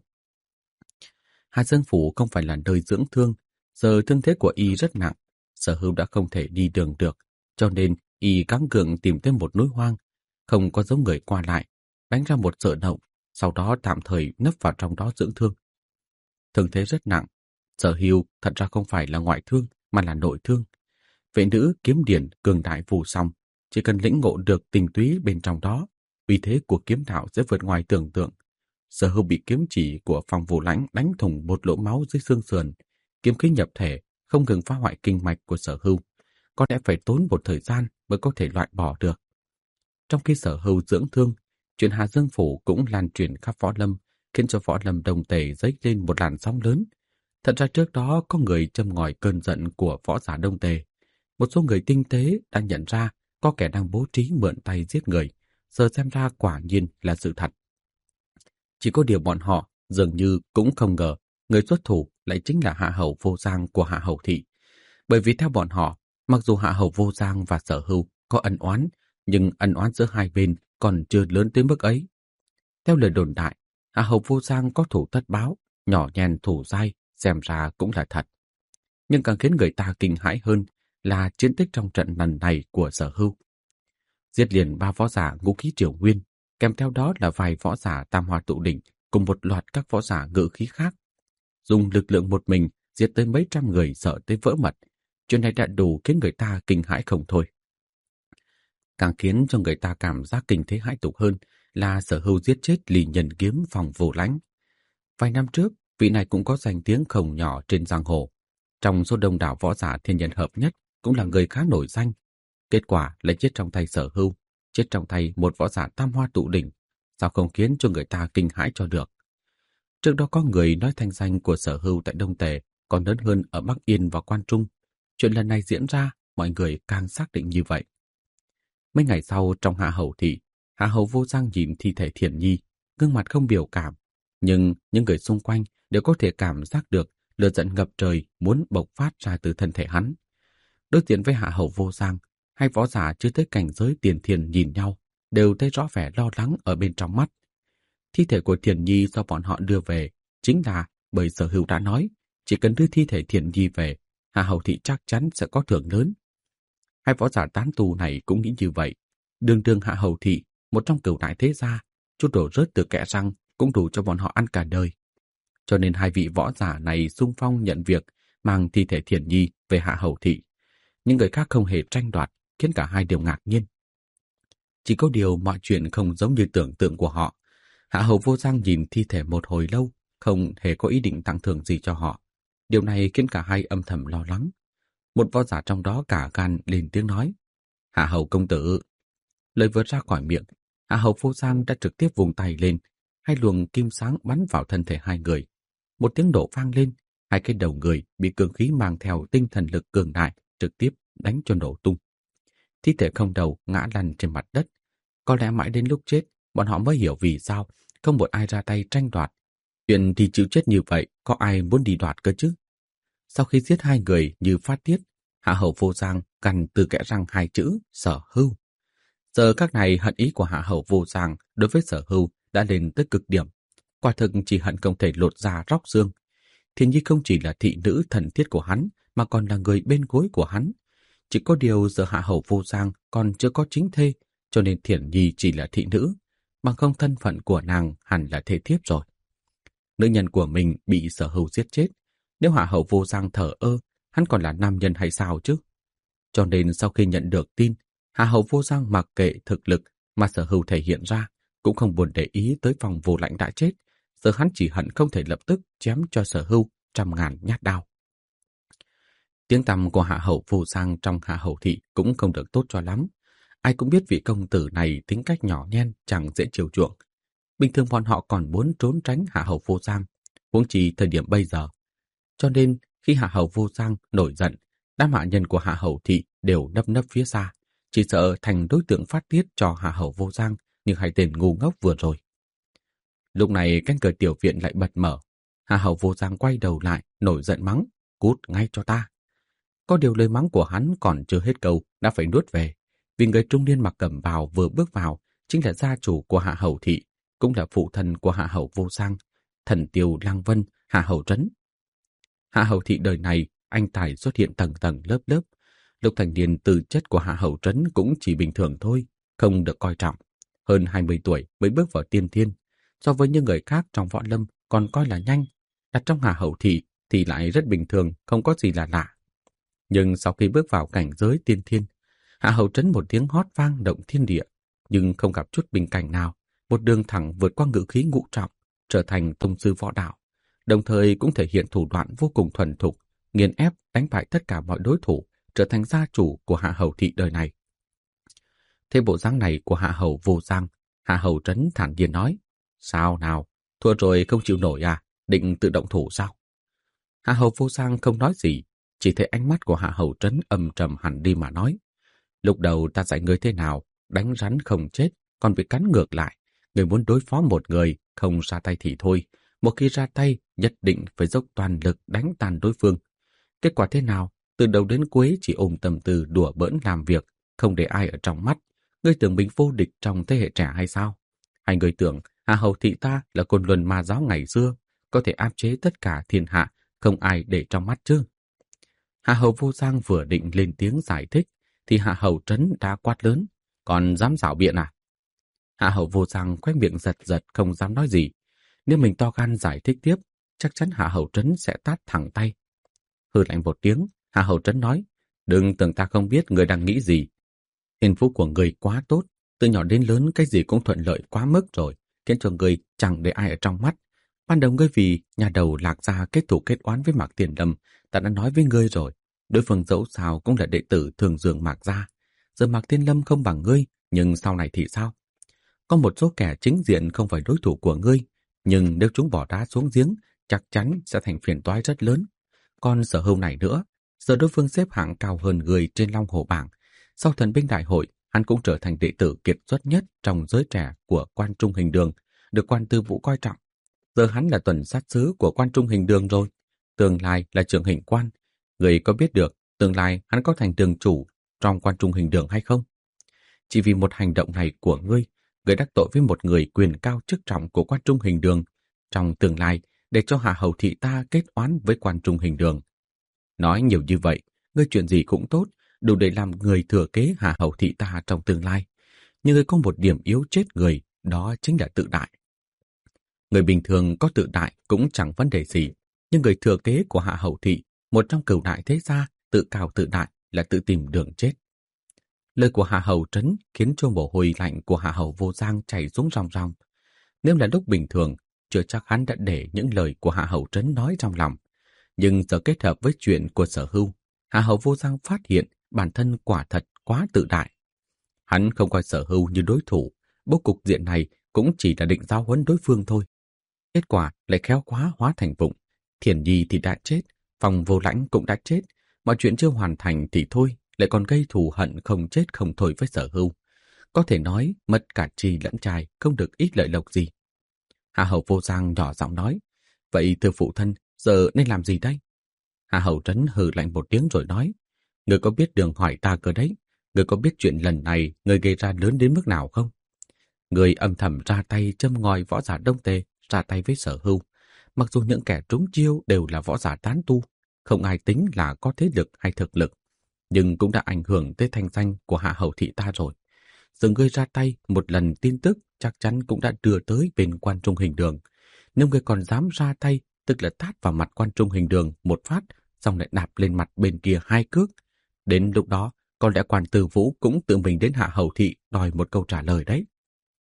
[SPEAKER 1] Hà Dương Phủ không phải là nơi dưỡng thương, giờ thương thế của y rất nặng, Sở Hưu đã không thể đi đường được, cho nên y gắng gượng tìm thêm một núi hoang, không có giống người qua lại, đánh ra một sợ động, sau đó tạm thời nấp vào trong đó dưỡng thương. Thương thế rất nặng, Sở Hưu thật ra không phải là ngoại thương mà là nội thương. Vệ nữ kiếm điển cường đại phù song, chỉ cần lĩnh ngộ được tình túy bên trong đó, uy thế của kiếm đạo sẽ vượt ngoài tưởng tượng. Sở Hưu bị kiếm chỉ của Phòng Vô Lãnh đánh thủng một lỗ máu dưới xương sườn, kiếm khí nhập thể không ngừng phá hoại kinh mạch của Sở Hưu, có lẽ phải tốn một thời gian mới có thể loại bỏ được. Trong khi Sở Hưu dưỡng thương, chuyện Hà Dương Phủ cũng lan truyền khắp võ lâm, khiến cho võ lâm Đông Tề dấy lên một làn sóng lớn. Thật ra trước đó có người châm ngòi cơn giận của võ giả Đông Tề. Một số người tinh tế đã nhận ra có kẻ đang bố trí mượn tay giết người, giờ xem ra quả nhiên là sự thật. Chỉ có điều bọn họ dường như cũng không ngờ người xuất thủ lại chính là Hạ Hầu Vô Giang của Hạ Hầu Thị. Bởi vì theo bọn họ, mặc dù Hạ Hầu Vô Giang và Sở Hưu có ân oán, nhưng ân oán giữa hai bên còn chưa lớn tới mức ấy. Theo lời đồn đại, Hạ Hầu Vô Giang có thủ tất báo, nhỏ nhen thủ dai, xem ra cũng là thật. Nhưng càng khiến người ta kinh hãi hơn là chiến tích trong trận lần này của Sở Hưu. Giết liền ba võ giả ngũ khí triều nguyên, kèm theo đó là vài võ giả tam hoa tụ đỉnh cùng một loạt các võ giả ngự khí khác. Dùng lực lượng một mình giết tới mấy trăm người sợ tới vỡ mật. Chuyện này đã đủ khiến người ta kinh hãi không thôi. Càng khiến cho người ta cảm giác kinh thế hãi tục hơn là Sở Hưu giết chết Lý Nhân Kiếm Phòng Vô Lãnh. Vài năm trước, vị này cũng có danh tiếng không nhỏ trên giang hồ. Trong số đông đảo võ giả thiên nhân hợp nhất cũng là người khá nổi danh. Kết quả lại chết trong tay Sở Hưu, chết trong tay một võ giả tam hoa tụ đỉnh. Sao không khiến cho người ta kinh hãi cho được? Trước đó có người nói thanh danh của Sở Hưu tại Đông Tề còn lớn hơn ở Bắc Yên và Quan Trung. Chuyện lần này diễn ra, mọi người càng xác định như vậy. Mấy ngày sau trong Hạ Hầu Thị, Hạ Hầu Vô Giang nhìn thi thể Thiền Nhi, gương mặt không biểu cảm. Nhưng những người xung quanh đều có thể cảm giác được lửa giận ngập trời muốn bộc phát ra từ thân thể hắn. Đối diện với Hạ Hầu Vô Giang, hai võ giả chưa tới cảnh giới tiền thiền nhìn nhau, đều thấy rõ vẻ lo lắng ở bên trong mắt. Thi thể của Thiền Nhi do bọn họ đưa về chính là bởi Sở Hữu đã nói, chỉ cần đưa thi thể Thiện Nhi về, Hạ Hầu Thị chắc chắn sẽ có thưởng lớn. Hai võ giả tán tu này cũng nghĩ như vậy. Đường đường Hạ Hầu Thị, một trong cửu đại thế gia, chút đổ rớt từ kẽ răng cũng đủ cho bọn họ ăn cả đời. Cho nên hai vị võ giả này xung phong nhận việc mang thi thể Thiện Nhi về Hạ Hầu Thị. Những người khác không hề tranh đoạt, khiến cả hai đều ngạc nhiên. Chỉ có điều mọi chuyện không giống như tưởng tượng của họ. Hạ Hầu Vô Giang nhìn thi thể một hồi lâu, không hề có ý định tặng thưởng gì cho họ. Điều này khiến cả hai âm thầm lo lắng. Một võ giả trong đó cả gan lên tiếng nói: Hạ Hầu công tử. Lời vừa ra khỏi miệng, Hạ Hầu Vô Giang đã trực tiếp vùng tay lên, hai luồng kim sáng bắn vào thân thể hai người. Một tiếng nổ vang lên, hai cái đầu người bị cường khí mang theo tinh thần lực cường đại trực tiếp đánh cho nổ tung. Thi thể không đầu ngã lăn trên mặt đất. Có lẽ mãi đến lúc chết, bọn họ mới hiểu vì sao không một ai ra tay tranh đoạt. Chuyện thì chịu chết như vậy, có ai muốn đi đoạt cơ chứ? Sau khi giết hai người như phát tiết, Hạ Hầu Vô Giang cắn từ kẽ răng hai chữ Sở Hưu. Giờ các này hận ý của Hạ Hầu Vô Giang đối với Sở Hưu đã lên tới cực điểm. Quả thực chỉ hận không thể lột da róc xương. Thiện Nhi không chỉ là thị nữ thần thiết của hắn, mà còn là người bên gối của hắn. Chỉ có điều giờ Hạ Hầu Vô Giang còn chưa có chính thê, cho nên Thiện Nhi chỉ là thị nữ, bằng không thân phận của nàng hẳn là thê thiếp rồi. Nữ nhân của mình bị Sở Hưu giết chết, nếu Hạ Hầu Vô Giang thờ ơ, hắn còn là nam nhân hay sao chứ? Cho nên sau khi nhận được tin, Hạ Hầu Vô Giang mặc kệ thực lực mà Sở Hưu thể hiện ra, cũng không buồn để ý tới Phong Vô Lãnh đã chết. Giờ hắn chỉ hận không thể lập tức chém cho Sở Hưu trăm ngàn nhát đao. Tiếng tăm của Hạ Hầu Vô Giang trong Hạ Hầu Thị cũng không được tốt cho lắm. Ai cũng biết vị công tử này tính cách nhỏ nhen, chẳng dễ chiều chuộng. Bình thường bọn họ còn muốn trốn tránh Hạ Hầu Vô Giang, huống chi thời điểm bây giờ. Cho nên khi Hạ Hầu Vô Giang nổi giận, đám hạ nhân của Hạ Hầu Thị đều nấp nấp phía xa, chỉ sợ thành đối tượng phát tiết cho Hạ Hầu Vô Giang như hai tên ngu ngốc vừa rồi. Lúc này cánh cửa tiểu viện lại bật mở. Hạ Hầu Vô Giang quay đầu lại, nổi giận mắng: Cút ngay cho ta! Có điều lời mắng của hắn còn chưa hết câu đã phải nuốt về, vì người trung niên mặc cẩm bào vừa bước vào chính là gia chủ của Hạ Hầu Thị, cũng là phụ thân của Hạ Hầu Vô Giang, Thần Tiêu Lăng Vân, Hạ Hầu Trấn. Hạ Hầu Thị đời này anh tài xuất hiện tầng tầng lớp lớp. Lúc thành niên tư chất của Hạ Hầu Trấn cũng chỉ bình thường thôi, không được coi trọng. Hơn hai mươi tuổi mới bước vào tiên thiên, so với những người khác trong võ lâm còn coi là nhanh, đặt trong Hạ Hầu Thị thì lại rất bình thường, không có gì là lạ. Nhưng sau khi bước vào cảnh giới tiên thiên, Hạ Hầu Trấn một tiếng hót vang động thiên địa, nhưng không gặp chút bình cảnh nào, một đường thẳng vượt qua ngự khí ngũ trọng, trở thành tông sư võ đạo, đồng thời cũng thể hiện thủ đoạn vô cùng thuần thục, nghiền ép đánh bại tất cả mọi đối thủ, trở thành gia chủ của Hạ Hầu Thị đời này. Thế bộ dáng này của Hạ Hầu Vô Giang, Hạ Hầu Trấn thản nhiên nói: Sao nào, thua rồi không chịu nổi à, định tự động thủ sao? Hạ Hầu Vô Giang không nói gì, chỉ thấy ánh mắt của Hạ Hầu Trấn âm trầm hẳn đi mà nói: Lúc đầu ta dạy ngươi thế nào, đánh rắn không chết, còn bị cắn ngược lại. Ngươi muốn đối phó một người, không ra tay thì thôi. Một khi ra tay, nhất định phải dốc toàn lực đánh tan đối phương. Kết quả thế nào? Từ đầu đến cuối chỉ ôm tâm tư đùa bỡn làm việc, không để ai ở trong mắt. Ngươi tưởng mình vô địch trong thế hệ trẻ hay sao? Hay ngươi tưởng Hạ Hầu Thị ta là côn luân ma giáo ngày xưa, có thể áp chế tất cả thiên hạ, không ai để trong mắt chứ? Hạ Hầu Vô Giang vừa định lên tiếng giải thích, thì Hạ Hầu Trấn đã quát lớn: Còn dám rảo biện à? Hạ Hầu Vô Giang khoét miệng giật giật không dám nói gì. Nếu mình to gan giải thích tiếp, chắc chắn Hạ Hầu Trấn sẽ tát thẳng tay. Hừ lạnh một tiếng, Hạ Hầu Trấn nói: Đừng tưởng ta không biết người đang nghĩ gì. Thiên phú của người quá tốt, từ nhỏ đến lớn cái gì cũng thuận lợi quá mức rồi, khiến cho người chẳng để ai ở trong mắt. Ban đầu ngươi vì nhà đầu Lạc Gia kết thủ kết oán với Mạc Tiền Lâm, ta đã nói với ngươi rồi, đối phương dẫu sao cũng là đệ tử thường dường Mạc Gia. Giờ Mạc Tiền Lâm không bằng ngươi, nhưng sau này thì sao? Có một số kẻ chính diện không phải đối thủ của ngươi, nhưng nếu chúng bỏ đá xuống giếng, chắc chắn sẽ thành phiền toái rất lớn. Còn Sở Hưu này nữa, giờ đối phương xếp hạng cao hơn người trên Long Hồ bảng. Sau thần binh đại hội, hắn cũng trở thành đệ tử kiệt xuất nhất trong giới trẻ của Quan Trung Hình Đường, được Quan Tư Vũ coi trọng. Giờ hắn là tuần sát sứ của Quan Trung Hình Đường rồi, tương lai là trưởng hình quan. Người có biết được tương lai hắn có thành đường chủ trong Quan Trung Hình Đường hay không? Chỉ vì một hành động này của ngươi, ngươi đắc tội với một người quyền cao chức trọng của Quan Trung Hình Đường. Trong tương lai, để cho Hạ Hầu thị ta kết oán với quan trung hình đường. Nói nhiều như vậy, ngươi chuyện gì cũng tốt, đủ để làm người thừa kế Hạ Hầu thị ta trong tương lai. Nhưng ngươi có một điểm yếu chết người, đó chính là tự đại. Người bình thường có tự đại cũng chẳng vấn đề gì, nhưng người thừa kế của Hạ Hầu thị, một trong cửu đại thế gia, tự cao tự đại là tự tìm đường chết. Lời của Hạ Hầu Trấn khiến cho mồ hôi lạnh của Hạ Hầu Vô Giang chảy xuống ròng ròng. Nếu là lúc bình thường, chưa chắc hắn đã để những lời của Hạ Hầu Trấn nói trong lòng. Nhưng giờ kết hợp với chuyện của Sở Hưu, Hạ Hầu Vô Giang phát hiện bản thân quả thật quá tự đại. Hắn không coi Sở Hưu như đối thủ, bố cục diện này cũng chỉ là định giáo huấn đối phương thôi. Kết quả lại khéo quá hóa thành vụng. Thiền Nhi thì đã chết, Phong Vô Lãnh cũng đã chết, mọi chuyện chưa hoàn thành thì thôi, lại còn gây thù hận không chết không thôi với Sở Hưu. Có thể nói mất cả chi lẫn trai, không được ít lợi lộc gì. Hạ Hầu Vô Giang nhỏ giọng nói, vậy thưa phụ thân, giờ nên làm gì đây? Hạ Hầu Trấn hừ lạnh một tiếng rồi nói, người có biết đường hỏi ta cơ đấy, người có biết chuyện lần này người gây ra lớn đến mức nào không? Người âm thầm ra tay châm ngòi võ giả Đông Tề, ra tay với Sở Hưu. Mặc dù những kẻ trúng chiêu đều là võ giả tán tu, không ai tính là có thế lực hay thực lực, nhưng cũng đã ảnh hưởng tới thanh danh của Hạ Hầu thị ta rồi. Giờ ngươi ra tay một lần tin tức chắc chắn cũng đã đưa tới bên quan trung hình đường. Nếu ngươi còn dám ra tay, tức là tát vào mặt quan trung hình đường một phát, xong lại đạp lên mặt bên kia hai cước. Đến lúc đó, có lẽ quan Tư Vũ cũng tự mình đến Hạ Hầu thị đòi một câu trả lời đấy.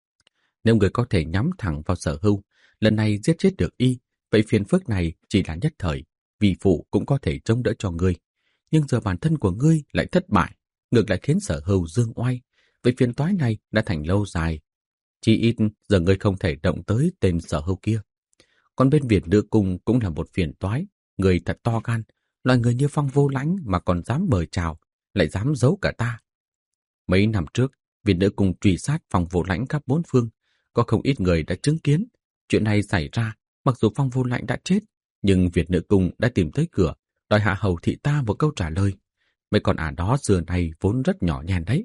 [SPEAKER 1] Nếu người có thể nhắm thẳng vào Sở Hưu, lần này giết chết được y, vậy phiền phức này chỉ là nhất thời, vì phụ cũng có thể chống đỡ cho ngươi. Nhưng giờ bản thân của ngươi lại thất bại, ngược lại khiến Sở Hưu dương oai, vậy phiền toái này đã thành lâu dài. Chỉ ít giờ ngươi không thể động tới tên Sở Hưu kia. Còn bên Việt Nữ Cung cũng là một phiền toái, người thật to gan, loại người như Phong Vô Lãnh mà còn dám mời chào, lại dám giấu cả ta. Mấy năm trước, Việt Nữ Cung truy sát Phong Vô Lãnh khắp bốn phương, có không ít người đã chứng kiến. Chuyện này xảy ra, mặc dù Phong Vô Lãnh đã chết, nhưng Việt Nữ Cung đã tìm tới cửa, đòi Hạ Hầu thị ta một câu trả lời. Mấy con ả đó xưa nay vốn rất nhỏ nhen đấy.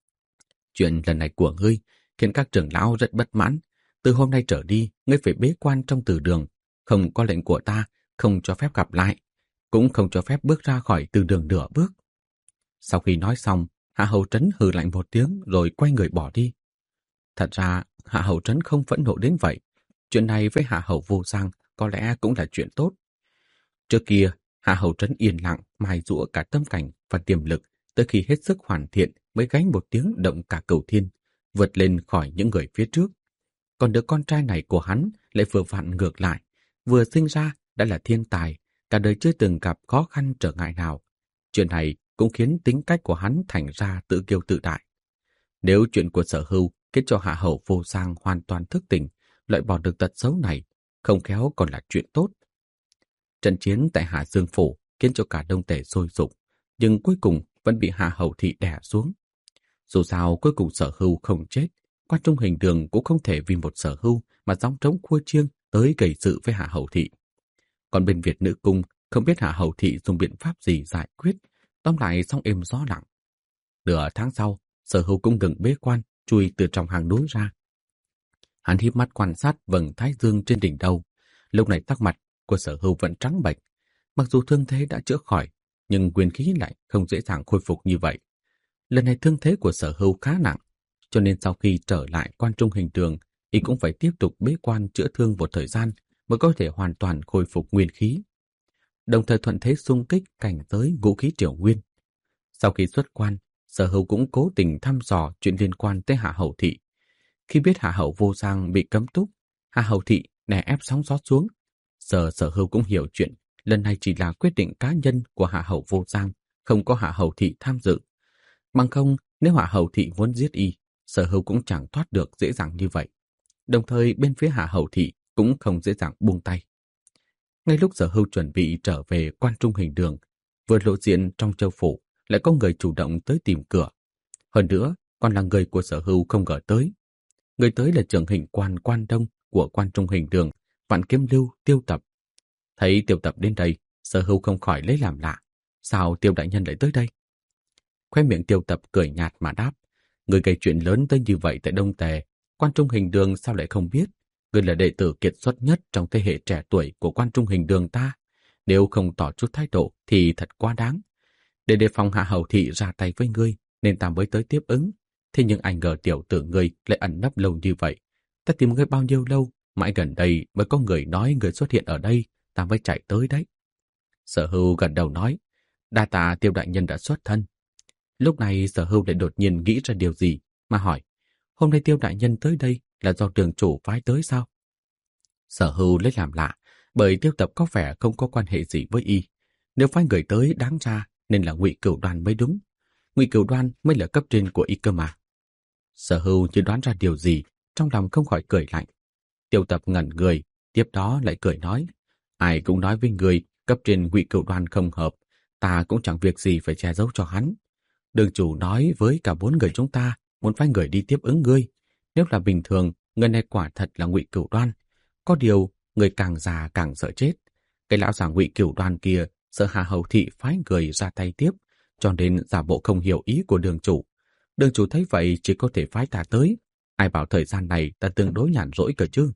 [SPEAKER 1] Chuyện lần này của ngươi khiến các trưởng lão rất bất mãn. Từ hôm nay trở đi, ngươi phải bế quan trong từ đường. Không có lệnh của ta, không cho phép gặp lại. Cũng không cho phép bước ra khỏi từ đường nửa bước. Sau khi nói xong, Hạ Hầu Trấn hừ lạnh một tiếng rồi quay người bỏ đi. Thật ra, Hạ Hầu Trấn không phẫn nộ đến vậy. Chuyện này với Hạ Hầu Vô Giang có lẽ cũng là chuyện tốt. Trước kia, Hạ Hầu Trấn yên lặng, mài giũa cả tâm cảnh và tiềm lực, tới khi hết sức hoàn thiện mới gánh một tiếng động cả cửu thiên, vượt lên khỏi những người phía trước. Còn đứa con trai này của hắn lại vừa vặn ngược lại, vừa sinh ra đã là thiên tài, cả đời chưa từng gặp khó khăn trở ngại nào. Chuyện này cũng khiến tính cách của hắn thành ra tự kiêu tự đại. Nếu chuyện của Sở Hưu khiến cho Hạ Hầu Vô Giang hoàn toàn thức tỉnh, loại bỏ được tật xấu này, không khéo còn là chuyện tốt. Trận chiến tại Hạ Dương Phủ khiến cho cả Đông Tề sôi sục, nhưng cuối cùng vẫn bị Hạ Hầu thị đè xuống. Dù sao cuối cùng Sở Hưu không chết, quan trung hình đường cũng không thể vì một Sở Hưu mà gióng trống khua chiêng tới gây sự với Hạ Hầu thị. Còn bên Việt Nữ Cung không biết Hạ Hầu thị dùng biện pháp gì giải quyết, tóm lại xong êm gió lặng. Nửa tháng sau, Sở Hưu cũng ngừng bế quan, chui từ trong hang núi ra. Hắn híp mắt quan sát vầng thái dương trên đỉnh đầu. Lúc này sắc mặt của Sở Hưu vẫn trắng bệch. Mặc dù thương thế đã chữa khỏi, nhưng nguyên khí lại không dễ dàng khôi phục như vậy. Lần này thương thế của Sở Hưu khá nặng, cho nên sau khi trở lại quan trung hình đường, y cũng phải tiếp tục bế quan chữa thương một thời gian mới có thể hoàn toàn khôi phục nguyên khí. Đồng thời thuận thế xung kích cảnh giới vũ khí triều nguyên. Sau khi xuất quan, Sở Hưu cũng cố tình thăm dò chuyện liên quan tới Hạ Hầu thị. Khi biết Hạ Hầu Vô Giang bị cấm túc, Hạ Hầu thị đè ép sóng gió xuống. Giờ Sở Hưu cũng hiểu chuyện, lần này chỉ là quyết định cá nhân của Hạ Hầu Vô Giang, không có Hạ Hầu thị tham dự. Bằng không, nếu Hạ Hầu thị muốn giết y, Sở Hưu cũng chẳng thoát được dễ dàng như vậy. Đồng thời bên phía Hạ Hầu thị cũng không dễ dàng buông tay. Ngay lúc Sở Hưu chuẩn bị trở về quan trung hình đường, vừa lộ diện trong châu phủ, lại có người chủ động tới tìm cửa. Hơn nữa, còn là người của Sở Hưu không ngờ tới. Người tới là trưởng hình quan quan đông của quan trung hình đường, Vạn Kiếm Lưu Tiêu Tập. Thấy Tiêu Tập đến đây, Sở Hưu không khỏi lấy làm lạ. Sao Tiêu đại nhân lại tới đây? Khoe miệng Tiêu Tập cười nhạt mà đáp. Người gây chuyện lớn tới như vậy tại Đông Tề, quan trung hình đường sao lại không biết? Ngươi là đệ tử kiệt xuất nhất trong thế hệ trẻ tuổi của Quan Trung Hình Đường ta. Nếu không tỏ chút thái độ thì thật quá đáng. Để đề phòng Hạ Hầu Thị ra tay với ngươi, nên ta mới tới tiếp ứng. Thế nhưng anh ngờ tiểu tử ngươi lại ẩn nấp lâu như vậy. Ta tìm ngươi bao nhiêu lâu, mãi gần đây mới có người nói ngươi xuất hiện ở đây, ta mới chạy tới đấy. Sở Hưu gật đầu nói, đa tạ Tiêu đại nhân đã xuất thân. Lúc này Sở Hưu lại đột nhiên nghĩ ra điều gì, mà hỏi, hôm nay Tiêu đại nhân tới đây là do đường chủ phái tới sao? Sở Hưu lấy làm lạ, bởi Tiêu Tập có vẻ không có quan hệ gì với y. Nếu phái người tới đáng ra nên là Ngụy Cửu Đoan mới đúng. Ngụy Cửu Đoan mới là cấp trên của y cơ mà. Sở Hưu như đoán ra điều gì, trong lòng không khỏi cười lạnh. Tiêu Tập ngẩn người, tiếp đó lại cười nói, ai cũng nói với người cấp trên Ngụy Cửu Đoan không hợp, ta cũng chẳng việc gì phải che giấu cho hắn. Đường chủ nói với cả bốn người chúng ta muốn phái người đi tiếp ứng ngươi. Nếu là bình thường, người này quả thật là Ngụy Cửu Đoan. Có điều, người càng già càng sợ chết. Cái lão già Ngụy Cửu Đoan kia sợ Hạ Hầu Thị phái người ra tay tiếp, cho nên giả bộ không hiểu ý của đường chủ. Đường chủ thấy vậy chỉ có thể phái ta tới. Ai bảo thời gian này ta tương đối nhàn rỗi cơ chứ.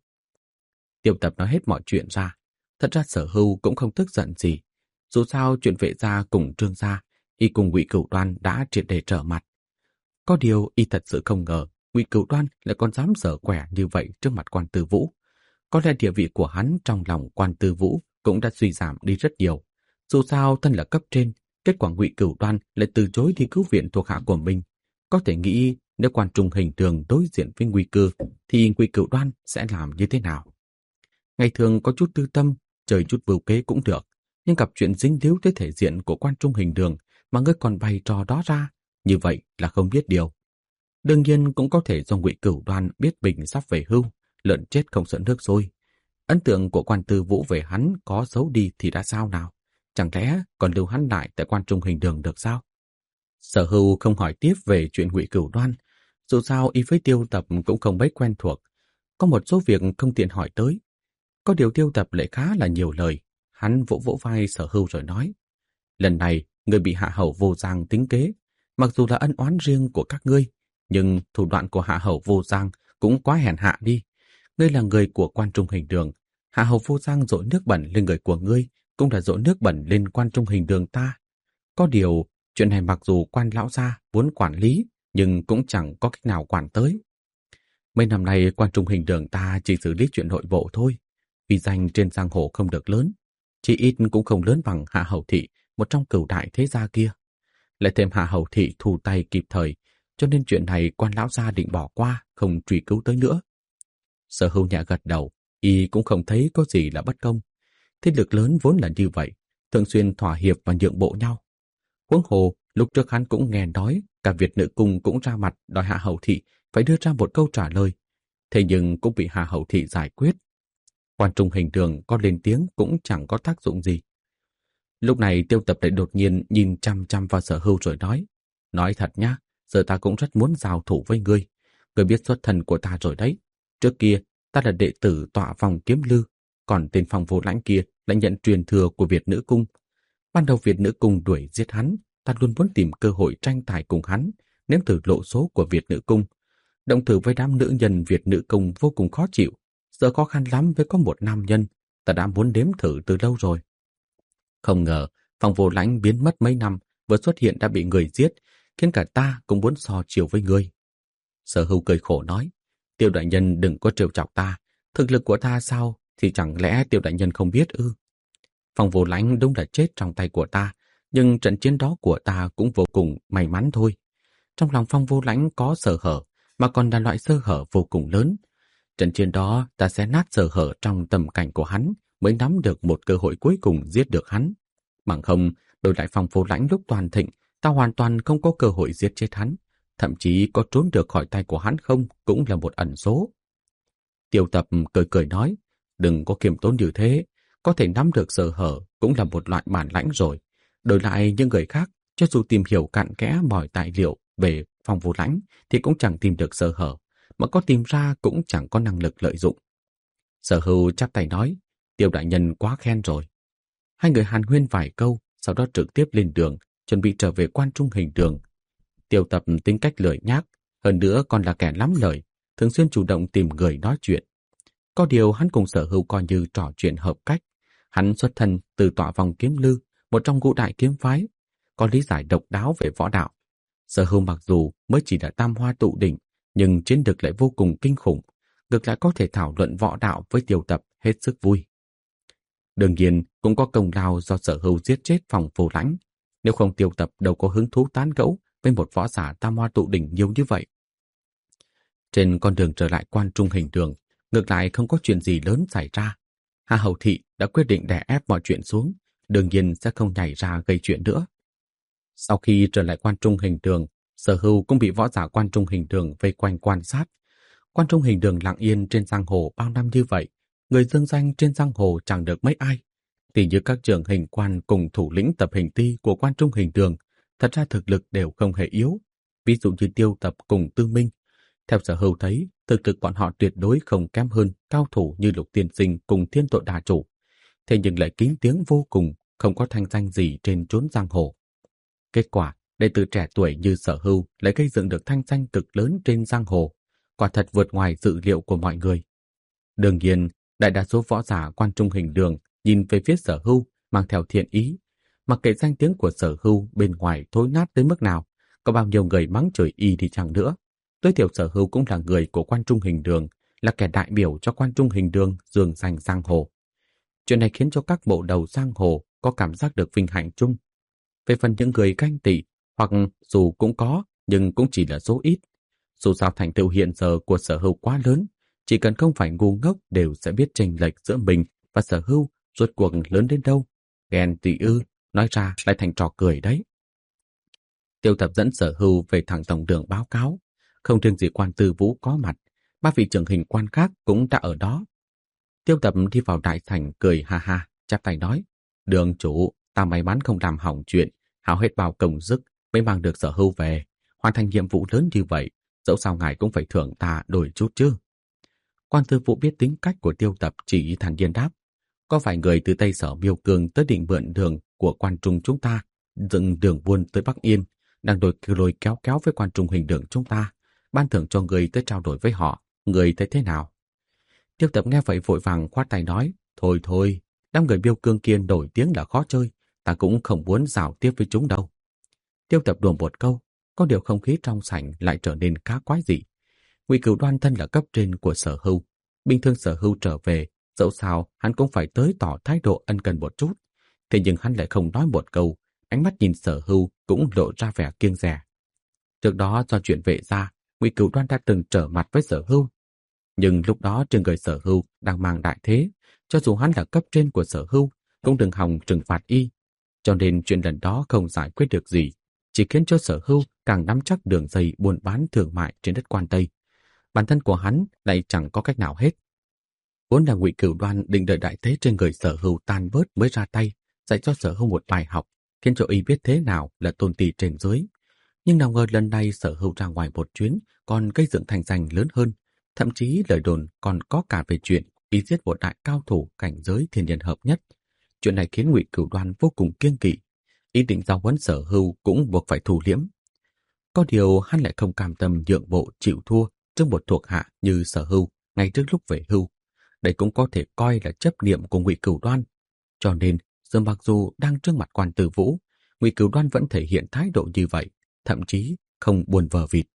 [SPEAKER 1] Tiêu Tập nói hết mọi chuyện ra. Thật ra Sở Hưu cũng không tức giận gì. Dù sao chuyện Vệ gia cùng Trương gia, y cùng Ngụy Cửu Đoan đã triệt để trở mặt. Có điều y thật sự không ngờ Ngụy Cửu Đoan lại còn dám dở quẻ như vậy trước mặt Quan Tư Vũ. Có lẽ địa vị của hắn trong lòng Quan Tư Vũ cũng đã suy giảm đi rất nhiều. Dù sao thân là cấp trên, kết quả Ngụy Cửu Đoan lại từ chối đi cứu viện thuộc hạ của mình. Có thể nghĩ nếu Quan Trung Hình Đường đối diện với nguy cơ thì Ngụy Cửu Đoan sẽ làm như thế nào? Ngày thường có chút tư tâm, chơi chút vưu kế cũng được, nhưng gặp chuyện dính líu tới thể diện của Quan Trung Hình Đường mà ngươi còn bày trò đó ra, như vậy là không biết điều. Đương nhiên cũng có thể do Ngụy Cửu Đoan biết mình sắp về hưu, lợn chết không sợ nước sôi. Ấn tượng của Quan Tư Vũ về hắn có xấu đi thì đã sao nào? Chẳng lẽ còn lưu hắn lại tại Quan Trung Hình Đường được sao? Sở Hưu không hỏi tiếp về chuyện Ngụy Cửu Đoan, dù sao y với Tiêu Tập cũng không mấy quen thuộc. Có một số việc không tiện hỏi tới. Có điều Tiêu Tập lại khá là nhiều lời, hắn vỗ vỗ vai Sở Hưu rồi nói, lần này người bị Hạ Hầu Vô Giang tính kế, mặc dù là ân oán riêng của các ngươi, nhưng thủ đoạn của Hạ Hầu Vô Giang cũng quá hèn hạ đi. Ngươi là người của Quan Trung Hình Đường, Hạ Hầu Vô Giang dội nước bẩn lên người của ngươi, cũng là dội nước bẩn lên Quan Trung Hình Đường ta. Có điều, chuyện này mặc dù Quan lão gia muốn quản lý, nhưng cũng chẳng có cách nào quản tới. Mấy năm nay Quan Trung Hình Đường ta chỉ xử lý chuyện nội bộ thôi, vì danh trên giang hồ không được lớn, chỉ ít cũng không lớn bằng Hạ Hầu Thị, một trong cửu đại thế gia kia. Lại thêm Hạ Hầu Thị thu tay kịp thời, cho nên chuyện này Quan lão gia định bỏ qua, không truy cứu tới nữa. Sở Hưu nhẹ gật đầu, y cũng không thấy có gì là bất công. Thế lực lớn vốn là như vậy, thường xuyên thỏa hiệp và nhượng bộ nhau. Huống hồ, lúc trước hắn cũng nghe nói, cả Việt Nữ Cung cũng ra mặt đòi Hạ Hầu Thị phải đưa ra một câu trả lời. Thế nhưng cũng bị Hạ Hầu Thị giải quyết. Quan Trung Hình Đường có lên tiếng cũng chẳng có tác dụng gì. Lúc này Tiêu Tập lại đột nhiên nhìn chăm chăm vào Sở Hưu rồi nói, nói thật nhá, giờ ta cũng rất muốn giao thủ với ngươi. Ngươi biết xuất thân của ta rồi đấy. Trước kia, ta là đệ tử tọa vòng kiếm lư, còn tên Phong Vô Lãnh kia lại nhận truyền thừa của Việt Nữ Cung. Ban đầu Việt Nữ Cung đuổi giết hắn, ta luôn muốn tìm cơ hội tranh tài cùng hắn, nếm thử lộ số của Việt Nữ Cung. Động thử với đám nữ nhân Việt Nữ Cung vô cùng khó chịu, giờ khó khăn lắm với có một nam nhân, ta đã muốn đếm thử từ lâu rồi. Không ngờ, Phong Vô Lãnh biến mất mấy năm, vừa xuất hiện đã bị người giết, khiến cả ta cũng muốn so chiều với ngươi. Sở Hưu cười khổ nói, Tiêu đại nhân đừng có trêu chọc ta, thực lực của ta sao thì chẳng lẽ Tiêu đại nhân không biết ư? Phong Vô Lãnh đúng là chết trong tay của ta, nhưng trận chiến đó của ta cũng vô cùng may mắn thôi. Trong lòng Phong Vô Lãnh có sơ hở, mà còn là loại sơ hở vô cùng lớn. Trận chiến đó ta sẽ nát sơ hở trong tầm cảnh của hắn, mới nắm được một cơ hội cuối cùng giết được hắn. Bằng không, đổi lại Phong Vô Lãnh lúc toàn thịnh, ta hoàn toàn không có cơ hội giết chết hắn. Thậm chí có trốn được khỏi tay của hắn không cũng là một ẩn số. Tiêu Tập cười cười nói, đừng có kiềm tốn như thế, có thể nắm được sơ hở cũng là một loại bản lãnh rồi. Đổi lại những người khác, cho dù tìm hiểu cặn kẽ mọi tài liệu về Phong Vô Lãnh thì cũng chẳng tìm được sơ hở, mà có tìm ra cũng chẳng có năng lực lợi dụng. Sở Hưu chắp tay nói, Tiêu đại nhân quá khen rồi. Hai người hàn huyên vài câu, sau đó trực tiếp lên đường, chuẩn bị trở về Quan Trung Hình Đường. Tiêu Tập tính cách lười nhác, hơn nữa còn là kẻ lắm lời, thường xuyên chủ động tìm người nói chuyện. Có điều hắn cùng Sở Hưu coi như trò chuyện hợp cách. Hắn xuất thân từ tọa vòng kiếm lư, một trong ngũ đại kiếm phái, có lý giải độc đáo về võ đạo. Sở Hưu mặc dù mới chỉ là tam hoa tụ đỉnh, nhưng chiến lược lại vô cùng kinh khủng, ngược lại có thể thảo luận võ đạo với Tiêu Tập hết sức vui. Đương nhiên cũng có công lao do Sở Hưu giết chết Phòng Vô Lãnh, nếu không Tiêu Tập đâu có hứng thú tán gẫu với một võ giả tam hoa tụ đỉnh nhiều như vậy. Trên con đường trở lại Quan Trung Hình Đường, ngược lại không có chuyện gì lớn xảy ra. Hà Hầu Thị đã quyết định đè ép mọi chuyện xuống, đương nhiên sẽ không nhảy ra gây chuyện nữa. Sau khi trở lại Quan Trung Hình Đường, Sở Hưu cũng bị võ giả Quan Trung Hình Đường vây quanh quan sát. Quan Trung Hình Đường lặng yên trên giang hồ bao năm như vậy, người dương danh trên giang hồ chẳng được mấy ai. Thì như các trưởng hình quan cùng thủ lĩnh tập hình ti của Quan Trung Hình Đường, thật ra thực lực đều không hề yếu. Ví dụ như Tiêu Tập cùng Tư Minh. Theo Sở Hưu thấy, thực lực bọn họ tuyệt đối không kém hơn cao thủ như Lục Tiên Sinh cùng Thiên Tội Đà Chủ. Thế nhưng lại kín tiếng vô cùng, không có thanh danh gì trên chốn giang hồ. Kết quả, đệ tử trẻ tuổi như Sở Hưu lại gây dựng được thanh danh cực lớn trên giang hồ, quả thật vượt ngoài dự liệu của mọi người. Đương nhiên, đại đa số võ giả Quan Trung Hình Đường nhìn về phía Sở Hưu mang theo thiện ý, mặc kệ danh tiếng của Sở Hưu bên ngoài thối nát tới mức nào, có bao nhiêu người mắng chửi y đi chăng nữa. Tối thiểu Sở Hưu cũng là người của Quan Trung Hình Đường, là kẻ đại biểu cho Quan Trung Hình Đường dương danh giang hồ. Chuyện này khiến cho các bộ đầu giang hồ có cảm giác được vinh hạnh chung. Về phần những người ganh tị, hoặc dù cũng có, nhưng cũng chỉ là số ít. Dù sao thành tựu hiện giờ của Sở Hưu quá lớn, chỉ cần không phải ngu ngốc đều sẽ biết chênh lệch giữa mình và Sở Hưu rốt cuộc lớn đến đâu. Ghen tị ư, nói ra lại thành trò cười đấy. Tiêu Tập dẫn Sở Hưu về thẳng tổng đường báo cáo. Không riêng gì Quan Tư Vũ có mặt, ba vị trưởng hình quan khác cũng đã ở đó. Tiêu Tập đi vào đại sảnh cười ha ha, chắp tay nói: "Đường chủ, ta may mắn không làm hỏng chuyện, hao hết bao công sức mới mang được Sở Hưu về, hoàn thành nhiệm vụ lớn như vậy, dẫu sao ngài cũng phải thưởng ta đôi chút chứ." Quan Tư Vũ biết tính cách của Tiêu Tập, chỉ thản nhiên đáp: "Có phải người từ Tây Sở Miêu Cương tới định mượn đường của Quan Trung chúng ta, dựng đường buôn tới Bắc Yên, đang đổi lôi kéo kéo với Quan Trung Hình Đường chúng ta, ban thưởng cho người tới trao đổi với họ, người thấy thế nào?" Tiêu Tập nghe vậy vội vàng khoát tay nói: "Thôi thôi, đám người Miêu Cương kia nổi tiếng là khó chơi, ta cũng không muốn giao tiếp với chúng đâu." Tiêu Tập đùa một câu, có điều không khí trong sảnh lại trở nên khá quái dị. Ngụy Cửu Đoan thân là cấp trên của Sở Hưu, bình thường Sở Hưu trở về, dẫu sao hắn cũng phải tới tỏ thái độ ân cần một chút. Thế nhưng hắn lại không nói một câu, ánh mắt nhìn Sở Hưu cũng lộ ra vẻ kiêng dè. Trước đó do chuyện Vệ gia, Ngụy Cửu Đoan đã từng trở mặt với Sở Hưu, nhưng lúc đó trên người Sở Hưu đang mang đại thế, cho dù hắn là cấp trên của Sở Hưu cũng đừng hòng trừng phạt y, cho nên chuyện lần đó không giải quyết được gì, chỉ khiến cho Sở Hưu càng nắm chắc đường dây buôn bán thương mại trên đất Quan Tây. Bản thân của hắn lại chẳng có cách nào hết. Vốn là Ngụy Cửu Đoan định đợi đại thế trên người Sở Hưu tan bớt mới ra tay, dạy cho Sở Hưu một bài học, khiến cho y biết thế nào là tôn ti trên dưới. Nhưng nào ngờ lần này Sở Hưu ra ngoài một chuyến còn gây dựng thành danh lớn hơn, thậm chí lời đồn còn có cả về chuyện y giết một đại cao thủ cảnh giới thiên nhân hợp nhất. Chuyện này khiến Ngụy Cửu Đoan vô cùng kiêng kỵ, ý định giao huấn Sở Hưu cũng buộc phải thủ liễm. Có điều hắn lại không cam tâm nhượng bộ chịu thua trước một thuộc hạ như Sở Hưu ngay trước lúc về hưu. Đây cũng có thể coi là chấp niệm của Ngụy Cửu Đoan. Cho nên, giờ mặc dù đang trước mặt Quan Tư Vũ, Ngụy Cửu Đoan vẫn thể hiện thái độ như vậy, thậm chí không buồn vờ vịt.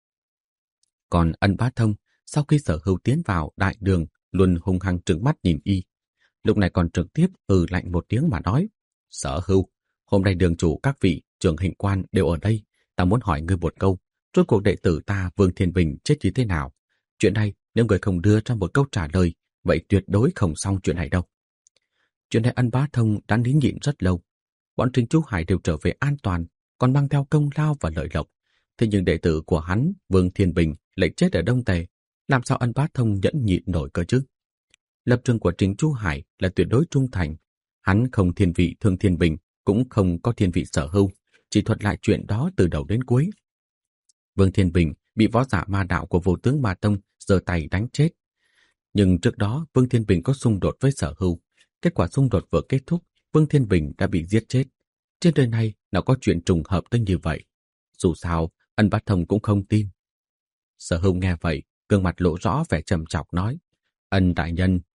[SPEAKER 1] Còn Ân Bá Thông, sau khi Sở Hưu tiến vào đại đường, luôn hung hăng trừng mắt nhìn y. Lúc này còn trực tiếp ừ lạnh một tiếng mà nói: "Sở Hưu, hôm nay đường chủ các vị trưởng hình quan đều ở đây, ta muốn hỏi ngươi một câu, rốt cuộc đệ tử ta Vương Thiên Bình chết như thế nào? Chuyện này nếu người không đưa ra một câu trả lời, vậy tuyệt đối không xong chuyện này đâu." Chuyện này Ân Bá Thông đã nín nhịn rất lâu. Bọn Trình Chu Hải đều trở về an toàn, còn mang theo công lao và lợi lộc. Thế nhưng đệ tử của hắn, Vương Thiên Bình, lại chết ở Đông Tề. Làm sao Ân Bá Thông nhẫn nhịn nổi cơ chứ? Lập trường của Trình Chu Hải là tuyệt đối trung thành. Hắn không thiên vị Thương Thiên Bình, cũng không có thiên vị Sở Hưu, chỉ thuật lại chuyện đó từ đầu đến cuối. Vương Thiên Bình bị võ giả ma đạo của Vô Tướng Ma Tông giơ tay đánh chết. Nhưng trước đó Vương Thiên Bình có xung đột với Sở Hưu. Kết quả xung đột vừa kết thúc, Vương Thiên Bình đã bị giết chết. Trên đời này nào có chuyện trùng hợp tới như vậy. Dù sao, Ân Bá Thông cũng không tin. Sở Hưu nghe vậy, gương mặt lộ rõ vẻ trầm trọng nói: "Ân đại nhân,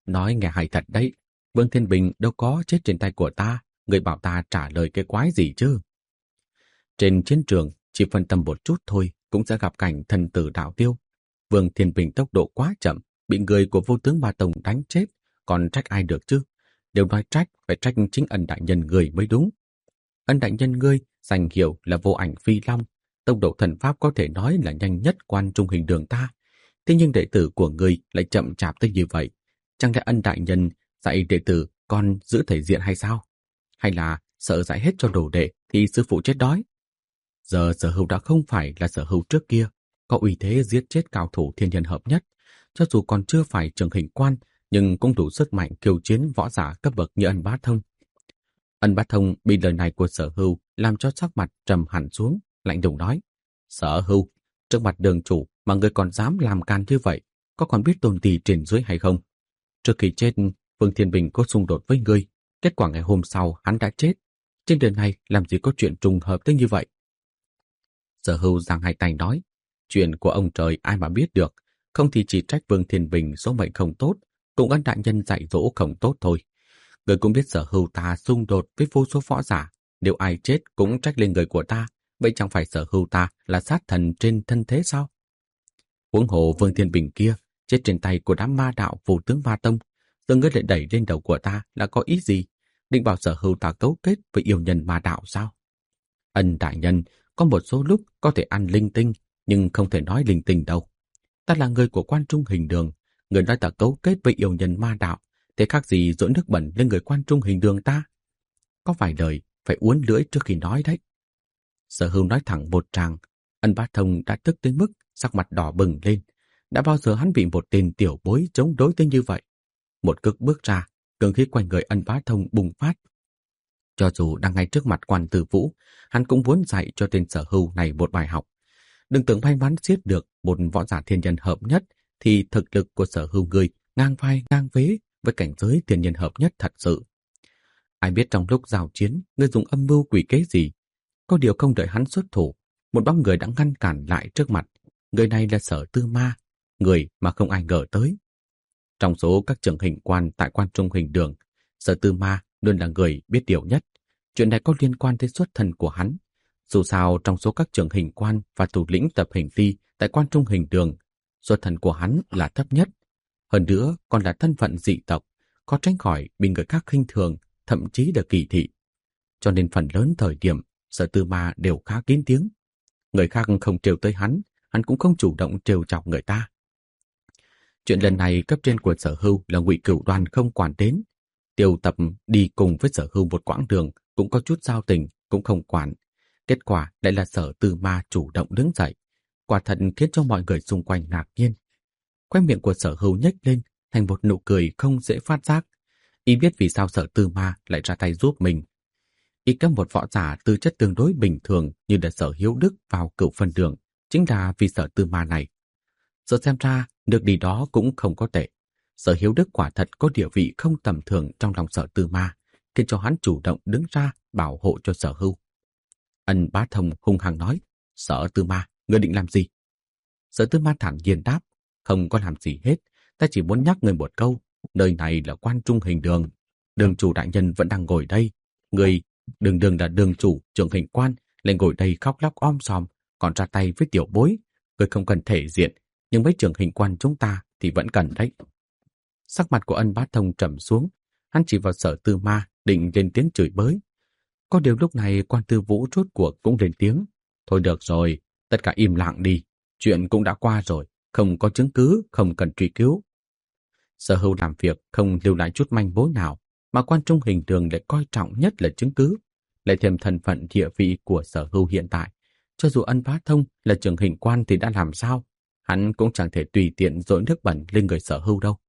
[SPEAKER 1] Nói nghe hay thật đấy. Vương Thiên Bình đâu có chết trên tay của ta. Người bảo ta trả lời cái quái gì chứ? Trên chiến trường, chỉ phân tâm một chút thôi cũng sẽ gặp cảnh thần tử đạo tiêu. Vương Thiên Bình tốc độ quá chậm, bị người của vô tướng Ba Tông đánh chết, còn trách ai được chứ? Đều nói trách, phải trách chính Ân đại nhân người mới đúng. Ân đại nhân ngươi danh hiệu là Vô Ảnh Phi Long, tốc độ thần pháp có thể nói là nhanh nhất quan trung hình đường ta. Thế nhưng đệ tử của ngươi lại chậm chạp tới như vậy. Chẳng lẽ Ân đại nhân dạy đệ tử còn giữ thể diện hay sao? Hay là sợ dạy hết cho đồ đệ thì sư phụ chết đói? Giờ Sở Hưu đã không phải là Sở Hưu trước kia, có uy thế giết chết cao thủ thiên nhân hợp nhất. Cho dù còn chưa phải trường hình quan, nhưng cũng đủ sức mạnh kiêu chiến võ giả cấp bậc như Ân Bá Thông. Ân Bá Thông bị lời này của Sở Hưu làm cho sắc mặt trầm hẳn xuống, lạnh lùng nói: Sở Hưu, trước mặt đường chủ mà người còn dám làm can như vậy, có còn biết tôn ti trên dưới hay không? Trước khi chết, Vương Thiên Bình có xung đột với ngươi, kết quả ngày hôm sau hắn đã chết. Trên đời này làm gì có chuyện trùng hợp tới như vậy? Sở Hưu giang hai tay nói: Chuyện của ông trời ai mà biết được, không thì chỉ trách Vương Thiên Bình số mệnh không tốt, cũng Ân đại nhân dạy dỗ không tốt thôi. Người cũng biết Sở Hưu ta xung đột với vô số võ giả, nếu ai chết cũng trách lên người của ta, vậy chẳng phải Sở Hưu ta là sát thần trên thân thế sao? Huống hồ Vương Thiên Bình kia chết trên tay của đám ma đạo vô tướng Ma Tông, giờ ngươi lại đẩy lên đầu của ta là có ý gì? Định bảo Sở Hưu ta cấu kết với yêu nhân ma đạo sao? Ân đại nhân, có một số lúc có thể ăn linh tinh, nhưng không thể nói linh tinh đâu. Ta là người của quan trung hình đường, người nói ta cấu kết với yêu nhân ma đạo, thế khác gì dội nước bẩn lên người quan trung hình đường ta? Có vài lời phải uốn lưỡi trước khi nói đấy. Sở Hưu nói thẳng một tràng, Ân Bá Thông đã tức tới mức sắc mặt đỏ bừng lên. Đã bao giờ hắn bị một tên tiểu bối chống đối tới như vậy? Một cước bước ra, cường khí quanh người Ân Bá Thông bùng phát. Cho dù đang ngay trước mặt Quan Tử Vũ, hắn cũng muốn dạy cho tên Sở Hưu này một bài học. Đừng tưởng may mắn giết được một võ giả thiên nhân hợp nhất thì thực lực của Sở Hưu người ngang vai ngang vế với cảnh giới thiên nhân hợp nhất thật sự. Ai biết trong lúc giao chiến, ngươi dùng âm mưu quỷ kế gì? Có điều không đợi hắn xuất thủ, một bóng người đã ngăn cản lại trước mặt. Người này là Sở Tư Ma, người mà không ai ngờ tới. Trong số các trường hình quan tại quan trung hình đường, Sở Tư Ma luôn là người biết điều nhất. Chuyện này có liên quan tới xuất thân của hắn. Dù sao trong số các trường hình quan và thủ lĩnh tập hình ti tại quan trung hình đường, xuất thân của hắn là thấp nhất. Hơn nữa còn là thân phận dị tộc, có tránh khỏi bị người khác khinh thường, thậm chí là kỳ thị. Cho nên phần lớn thời điểm, Sở Tư Ma đều khá kín tiếng. Người khác không trêu tới hắn, hắn cũng không chủ động trêu chọc người ta. Chuyện lần này cấp trên của Sở Hưu là Ngụy Cửu Đoan không quản đến. Tiêu Tập đi cùng với Sở Hưu một quãng đường, cũng có chút giao tình, cũng không quản. Kết quả lại là Sở Tư Ma chủ động đứng dậy. Quả thật khiến cho mọi người xung quanh ngạc nhiên. Khóe miệng của Sở Hưu nhếch lên thành một nụ cười không dễ phát giác. Y biết vì sao Sở Tư Ma lại ra tay giúp mình. Y cấm một võ giả tư chất tương đối bình thường như là Sở Hiếu Đức vào Cửu Phân Đường, chính là vì Sở Tư Ma này. Giờ xem ra, nước đi đó cũng không có tệ. Sở Hiếu Đức quả thật có địa vị không tầm thường trong lòng Sở Tư Ma, khiến cho hắn chủ động đứng ra bảo hộ cho Sở Hưu. Ân Bá Thông hung hăng nói: Sở Tư Ma, ngươi định làm gì? Sở Tư Ma thản nhiên đáp: Không có làm gì hết, ta chỉ muốn nhắc ngươi một câu, nơi này là quan trung hình đường, đường chủ đại nhân vẫn đang ngồi đây, ngươi đường đường là đường chủ trưởng hình quan lại ngồi đây khóc lóc om sòm, còn ra tay với tiểu bối, ngươi không cần thể diện, nhưng với trưởng hình quan chúng ta thì vẫn cần đấy. Sắc mặt của Ân Bá Thông trầm xuống, hắn chỉ vào Sở Tư Ma định lên tiếng chửi bới. Có điều lúc này Quan Tư Vũ rốt cuộc cũng lên tiếng: Thôi được rồi, tất cả im lặng đi, chuyện cũng đã qua rồi, không có chứng cứ, không cần truy cứu. Sở Hưu làm việc không lưu lại chút manh mối nào, mà quan trung hình đường lại coi trọng nhất là chứng cứ, lại thêm thân phận địa vị của Sở Hưu hiện tại. Cho dù Ân Bá Thông là trưởng hình quan thì đã làm sao, hắn cũng chẳng thể tùy tiện dội nước bẩn lên người Sở Hưu đâu.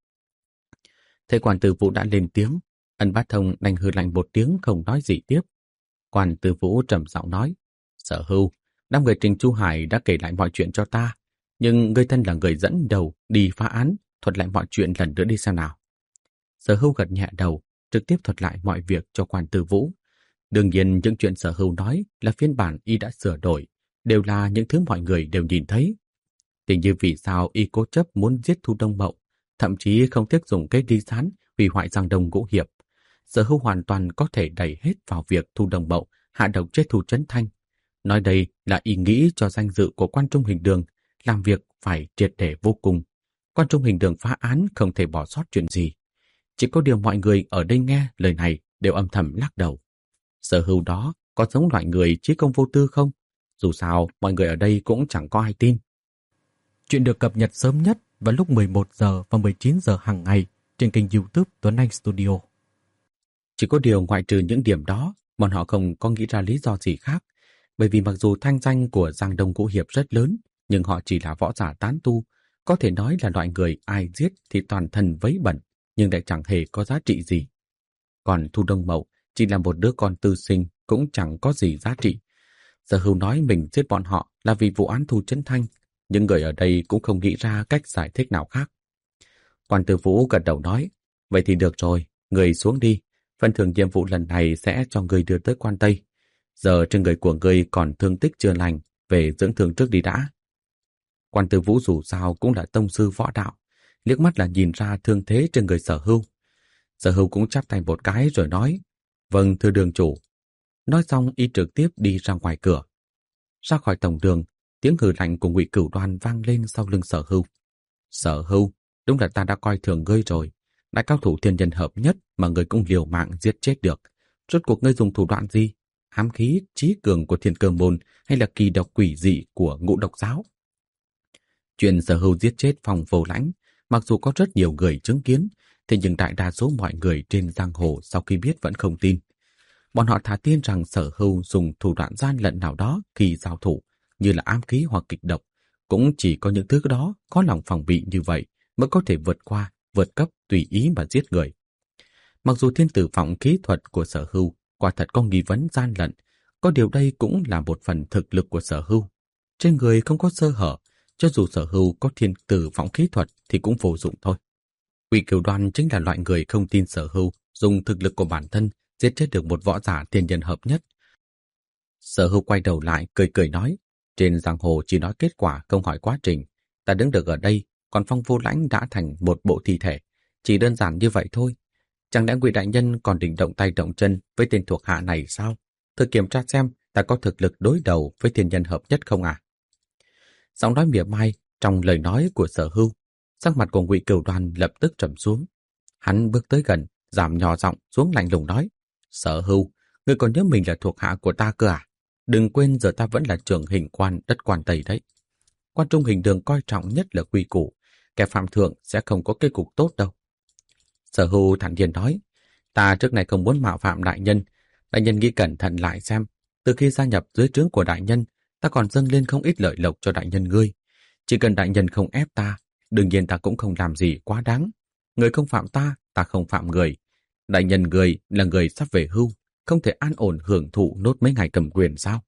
[SPEAKER 1] Thấy Quan Tư Vũ đã lên tiếng, Ân Bá Thông đành hừ lạnh một tiếng không nói gì tiếp. Quan Tư Vũ trầm giọng nói: Sở Hưu, đám người Trình Chu Hải đã kể lại mọi chuyện cho ta, nhưng ngươi thân là người dẫn đầu đi phá án, thuật lại mọi chuyện lần nữa đi xem nào. Sở Hưu gật nhẹ đầu, trực tiếp thuật lại mọi việc cho Quan Tư Vũ. Đương nhiên những chuyện Sở Hưu nói là phiên bản y đã sửa đổi, đều là những thứ mọi người đều nhìn thấy. Tình như vì sao y cố chấp muốn giết Thu Đông Mậu, thậm chí không tiếc dùng cây đi sán hủy hoại Giang Đông Ngũ Hiệp. Sở Hưu hoàn toàn có thể đẩy hết vào việc Thu Đông Mậu hạ độc chết Thu Trấn Thanh. Nói đây là ý nghĩ cho danh dự của Quan Trung Hình Đường, làm việc phải triệt để vô cùng. Quan Trung Hình Đường phá án không thể bỏ sót chuyện gì. Chỉ có điều mọi người ở đây nghe lời này đều âm thầm lắc đầu. Sở Hưu đó có giống loại người trí công vô tư không? Dù sao, mọi người ở đây cũng chẳng có ai tin. Chuyện được cập nhật sớm nhất vào lúc mười một giờ và mười chín giờ hàng ngày trên kênh YouTube Tuấn Anh Studio. Chỉ có điều ngoại trừ những điểm đó, bọn họ không có nghĩ ra lý do gì khác. Bởi vì mặc dù thanh danh của Giang Đông Ngũ Hiệp rất lớn, nhưng họ chỉ là võ giả tán tu, có thể nói là loại người ai giết thì toàn thân vấy bẩn, nhưng lại chẳng hề có giá trị gì. Còn Thu Đông Mậu chỉ là một đứa con tư sinh, cũng chẳng có gì giá trị. Sở Hưu nói mình giết bọn họ là vì vụ án Thu Trấn Thanh, những người ở đây cũng không nghĩ ra cách giải thích nào khác. Quan Tư Vũ gật đầu nói, vậy thì được rồi, người xuống đi, phần thưởng nhiệm vụ lần này sẽ cho người đưa tới Quan Tây. Giờ trên người của người còn thương tích chưa lành, về dưỡng thương trước đi đã. Quan Tư Vũ dù sao cũng là tông sư võ đạo, liếc mắt là nhìn ra thương thế trên người Sở Hưu. Sở Hưu cũng chắp tay một cái rồi nói, vâng thưa đường chủ. Nói xong y trực tiếp đi ra ngoài cửa. Ra khỏi tổng đường, tiếng hừ lạnh của Ngụy Cửu Đoan vang lên sau lưng Sở Hưu. Sở Hưu, đúng là ta đã coi thường ngươi rồi. Đại cao thủ thiên nhân hợp nhất mà ngươi cũng liều mạng giết chết được. Rốt cuộc ngươi dùng thủ đoạn gì? Ám khí, trí cường của Thiên Cơ Môn hay là kỳ độc quỷ dị của Ngũ Độc Giáo? Chuyện Sở Hưu giết chết Phong Vô Lãnh, mặc dù có rất nhiều người chứng kiến, thế nhưng đại đa số mọi người trên giang hồ sau khi biết vẫn không tin. Bọn họ thà tin rằng Sở Hưu dùng thủ đoạn gian lận nào đó khi giao thủ, như là ám khí hoặc kịch độc. Cũng chỉ có những thứ đó có lòng phòng bị như vậy mới có thể vượt qua, vượt cấp tùy ý mà giết người. Mặc dù thiên tử vọng kỹ thuật của Sở Hưu quả thật có nghi vấn gian lận, có điều đây cũng là một phần thực lực của Sở Hưu. Trên người không có sơ hở, cho dù Sở Hưu có thiên tử vọng kỹ thuật thì cũng vô dụng thôi. Ngụy Cửu Đoan chính là loại người không tin Sở Hưu dùng thực lực của bản thân giết chết được một võ giả thiên nhân hợp nhất. Sở Hưu quay đầu lại cười cười nói, trên giang hồ chỉ nói kết quả không hỏi quá trình. Ta đứng được ở đây, còn Phong Vô Lãnh đã thành một bộ thi thể. Chỉ đơn giản như vậy thôi. Chẳng lẽ Ngụy đại nhân còn định động tay động chân với tên thuộc hạ này sao? Thử kiểm tra xem ta có thực lực đối đầu với thiên nhân hợp nhất không à? Giọng nói mỉa mai trong lời nói của Sở Hưu, sắc mặt của Ngụy Cửu Đoan lập tức trầm xuống. Hắn bước tới gần, giảm nhỏ giọng xuống lạnh lùng nói, Sở Hưu, ngươi còn nhớ mình là thuộc hạ của ta cơ à? Đừng quên giờ ta vẫn là trưởng hình quan đất Quan Tây đấy. Quan Trung Hình Đường coi trọng nhất là quy củ, kẻ phạm thượng sẽ không có kết cục tốt đâu. Sở Hưu thản nhiên nói, ta trước này không muốn mạo phạm đại nhân. Đại nhân nghĩ cẩn thận lại xem, từ khi gia nhập dưới trướng của đại nhân, ta còn dâng lên không ít lợi lộc cho đại nhân ngươi. Chỉ cần đại nhân không ép ta, đương nhiên ta cũng không làm gì quá đáng. Người không phạm ta, ta không phạm người. Đại nhân người là người sắp về hưu, không thể an ổn hưởng thụ nốt mấy ngày cầm quyền sao?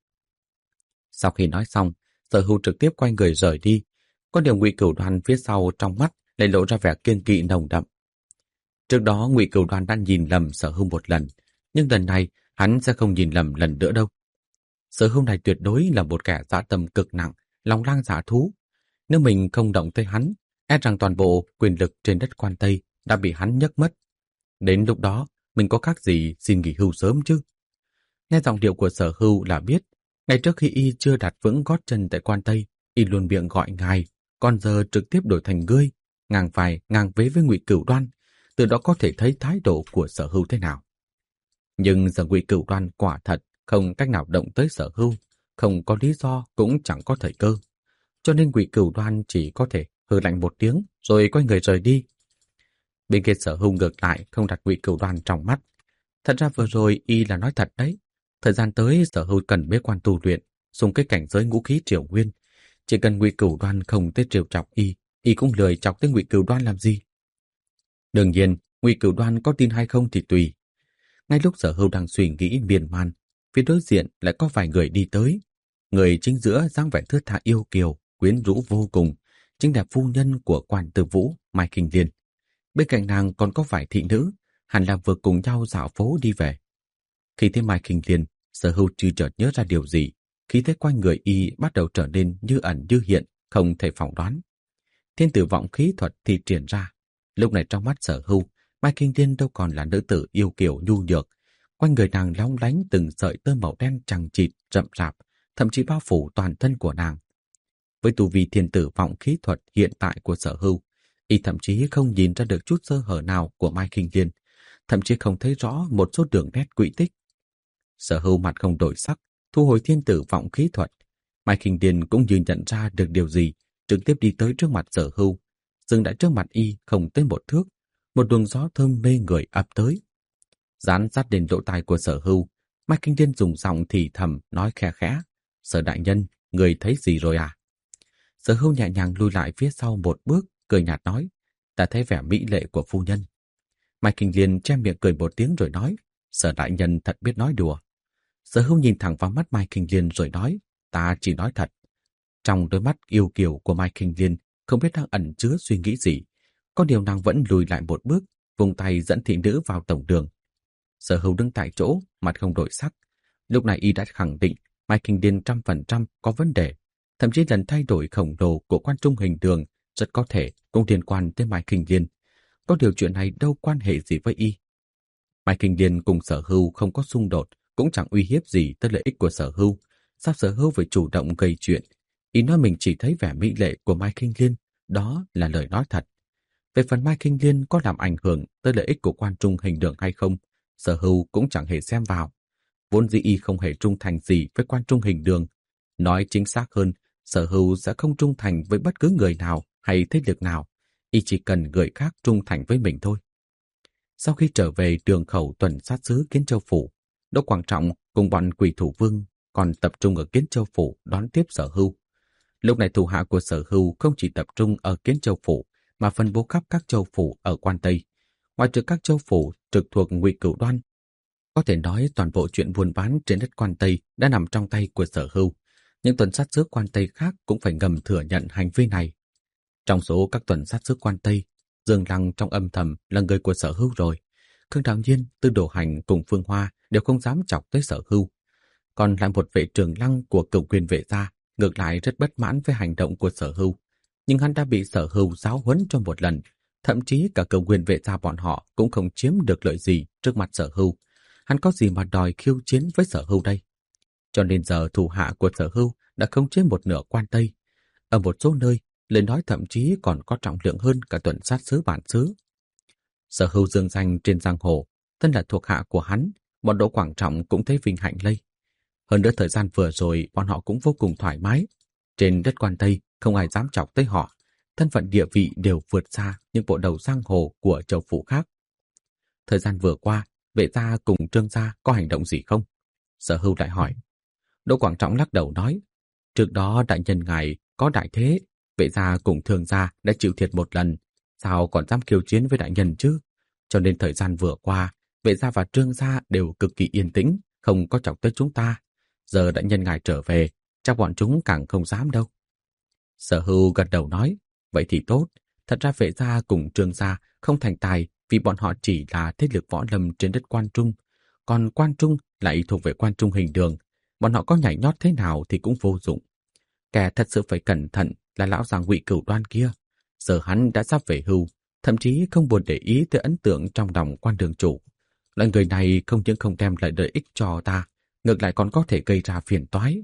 [SPEAKER 1] Sau khi nói xong, Sở Hưu trực tiếp quay người rời đi. Có điều Ngụy Cửu Đoan phía sau trong mắt lại lộ ra vẻ kiên kỵ nồng đậm. Trước đó Ngụy Cửu Đoan đã nhìn lầm Sở Hưu một lần, nhưng lần này hắn sẽ không nhìn lầm lần nữa đâu. Sở Hưu này tuyệt đối là một kẻ dã tâm cực nặng, lòng lang dạ thú. Nếu mình không động tới hắn, e rằng toàn bộ quyền lực trên đất Quan Tây đã bị hắn nhấc mất. Đến lúc đó, mình có khác gì xin nghỉ hưu sớm chứ? Nghe giọng điệu của Sở Hưu là biết, ngày trước khi y chưa đặt vững gót chân tại Quan Tây, y luôn miệng gọi ngài, còn giờ trực tiếp đổi thành ngươi, ngang vai ngang vế với Ngụy Cửu Đoan, từ đó có thể thấy thái độ của Sở Hưu thế nào. Nhưng giờ Ngụy Cửu Đoan quả thật không cách nào động tới Sở Hưu, không có lý do cũng chẳng có thời cơ, cho nên Ngụy Cửu Đoan chỉ có thể hừ lạnh một tiếng rồi quay người rời đi. Bên kia Sở Hưu ngược lại không đặt Ngụy Cửu Đoan trong mắt. Thật ra vừa rồi y là nói thật đấy. Thời gian tới Sở Hưu cần bế quan tu luyện, dùng cái cảnh giới ngũ khí triều nguyên. Chỉ cần Ngụy Cửu Đoan không tới triều chọc y, y cũng lười chọc tới Ngụy Cửu Đoan làm gì. Đương nhiên, Ngụy Cửu Đoan có tin hay không thì tùy. Ngay lúc Sở Hưu đang suy nghĩ miên man, phía đối diện lại có vài người đi tới. Người chính giữa dáng vẻ thướt tha yêu kiều, quyến rũ vô cùng, chính là phu nhân của Quan Tư Vũ, Mai Kinh Liên. Bên cạnh nàng còn có vài thị nữ, hẳn là vừa cùng nhau dạo phố đi về. Khi thấy Mai Kinh Liên, Sở Hưu chưa chợt nhớ ra điều gì, khi thấy quanh người y bắt đầu trở nên như ẩn như hiện, không thể phỏng đoán. Thiên tử vọng khí thuật thì triển ra, Lúc này trong mắt Sở Hưu, Mai Kinh Thiên đâu còn là nữ tử yêu kiều nhu nhược. Quanh người nàng long lánh từng sợi tơ màu đen chằng chịt, rậm rạp, thậm chí bao phủ toàn thân của nàng. Với tu vi thiên tử vọng khí thuật hiện tại của Sở Hưu, y thậm chí không nhìn ra được chút sơ hở nào của Mai Kinh Thiên, thậm chí không thấy rõ một số đường nét quỹ tích. Sở Hưu mặt không đổi sắc, thu hồi thiên tử vọng khí thuật. Mai Kinh Thiên cũng như nhận ra được điều gì, trực tiếp đi tới trước mặt Sở Hưu, dừng lại trước mặt y không tới một thước, một luồng gió thơm mê người ập tới. Dán sát đến lỗ tai của Sở Hưu, Mai Kinh Thiên dùng giọng thì thầm nói khe khẽ: "Sở đại nhân, người thấy gì rồi à?" Sở Hưu nhẹ nhàng lùi lại phía sau một bước, cười nhạt nói: "Ta thấy vẻ mỹ lệ của phu nhân." Mai Kinh Thiên che miệng cười một tiếng rồi nói: "Sở đại nhân thật biết nói đùa." Sở Hưu nhìn thẳng vào mắt Mai Kinh Thiên rồi nói: "Ta chỉ nói thật." Trong đôi mắt yêu kiều của Mai Kinh Thiên không biết đang ẩn chứa suy nghĩ gì, có điều nàng vẫn lùi lại một bước, vùng tay dẫn thị nữ vào tổng đường. Sở Hưu đứng tại chỗ, mặt không đổi sắc. Lúc này y đã khẳng định Mai Kinh Thiên trăm phần trăm có vấn đề, thậm chí lần thay đổi khổng lồ của quan trung hình đường rất có thể cũng liên quan tới Mai Kinh Thiên. Có điều chuyện này đâu quan hệ gì với y. Mai Kinh Thiên cùng Sở Hưu không có xung đột, cũng chẳng uy hiếp gì tới lợi ích của Sở Hưu. Sao Sở Hưu phải chủ động gây chuyện? Y nói mình chỉ thấy vẻ mỹ lệ của Mai Kinh Thiên, đó là lời nói thật. Về phần Mai Kinh Thiên có làm ảnh hưởng tới lợi ích của quan trung hình đường hay không, Sở Hưu cũng chẳng hề xem vào. Vốn dĩ y không hề trung thành gì với quan trung hình đường. Nói chính xác hơn, Sở Hưu sẽ không trung thành với bất cứ người nào hay thế lực nào. Y chỉ cần người khác trung thành với mình thôi. Sau khi trở về đường khẩu tuần sát sứ Kiến Châu Phủ, Đỗ Quảng Trọng cùng bọn Quỷ Thủ Vương còn tập trung ở Kiến Châu Phủ đón tiếp Sở Hưu. Lúc này thủ hạ của Sở Hưu không chỉ tập trung ở Kiến Châu Phủ mà phân bố khắp các châu phủ ở Quan Tây. Ngoài trừ các châu phủ trực thuộc Ngụy Cửu Đoan, có thể nói toàn bộ chuyện buôn bán trên đất Quan Tây đã nằm trong tay của Sở Hưu. Những tuần sát sứ Quan Tây khác cũng phải ngầm thừa nhận hành vi này. Trong số các tuần sát sứ Quan Tây, Dương Lăng trong âm thầm là người của Sở Hưu rồi. Khương Đạo Nhiên, Tư Đồ Hành cùng Phương Hoa đều không dám chọc tới Sở Hưu. Còn lại một vệ trưởng Lăng của Cửu Quyền vệ gia ngược lại rất bất mãn với hành động của Sở Hưu. Nhưng hắn đã bị Sở Hưu giáo huấn cho một lần, thậm chí cả Cửu Quyền vệ gia bọn họ cũng không chiếm được lợi gì trước mặt Sở Hưu. Hắn có gì mà đòi khiêu chiến với Sở Hưu đây? Cho nên giờ thủ hạ của Sở Hưu đã khống chế một nửa Quan Tây. Ở một số nơi, lời nói thậm chí còn có trọng lượng hơn cả tuần sát sứ bản xứ. Sở Hưu dương danh trên giang hồ, thân là thuộc hạ của hắn, bọn Đỗ Quảng Trọng cũng thấy vinh hạnh lây. Hơn nữa thời gian vừa rồi bọn họ cũng vô cùng thoải mái. Trên đất Quan Tây không ai dám chọc tới họ, thân phận địa vị đều vượt xa những bộ đầu giang hồ của châu phủ khác. Thời gian vừa qua, vệ gia cùng Trương gia có hành động gì không? Sở Hưu lại hỏi. Đỗ Quảng Trọng lắc đầu nói, trước đó đại nhân ngài có đại thế, vệ gia cùng Thương gia đã chịu thiệt một lần, sao còn dám khiêu chiến với đại nhân chứ? Cho nên thời gian vừa qua, vệ gia và Trương gia đều cực kỳ yên tĩnh, không có chọc tới chúng ta. Giờ đại nhân ngài trở về, chắc bọn chúng càng không dám đâu. Sở Hưu gật đầu nói, vậy thì tốt. Thật ra vệ gia cùng Trương gia không thành tài vì bọn họ chỉ là thế lực võ lâm trên đất Quan Trung. Còn Quan Trung lại thuộc về Quan Trung hình đường. Bọn họ có nhảy nhót thế nào thì cũng vô dụng. Kẻ thật sự phải cẩn thận là lão già Ngụy Cửu Đoan kia. Giờ hắn đã sắp về hưu, thậm chí không buồn để ý tới ấn tượng trong lòng Quan đường chủ. Loại người này không những không đem lại lợi ích cho ta, ngược lại còn có thể gây ra phiền toái.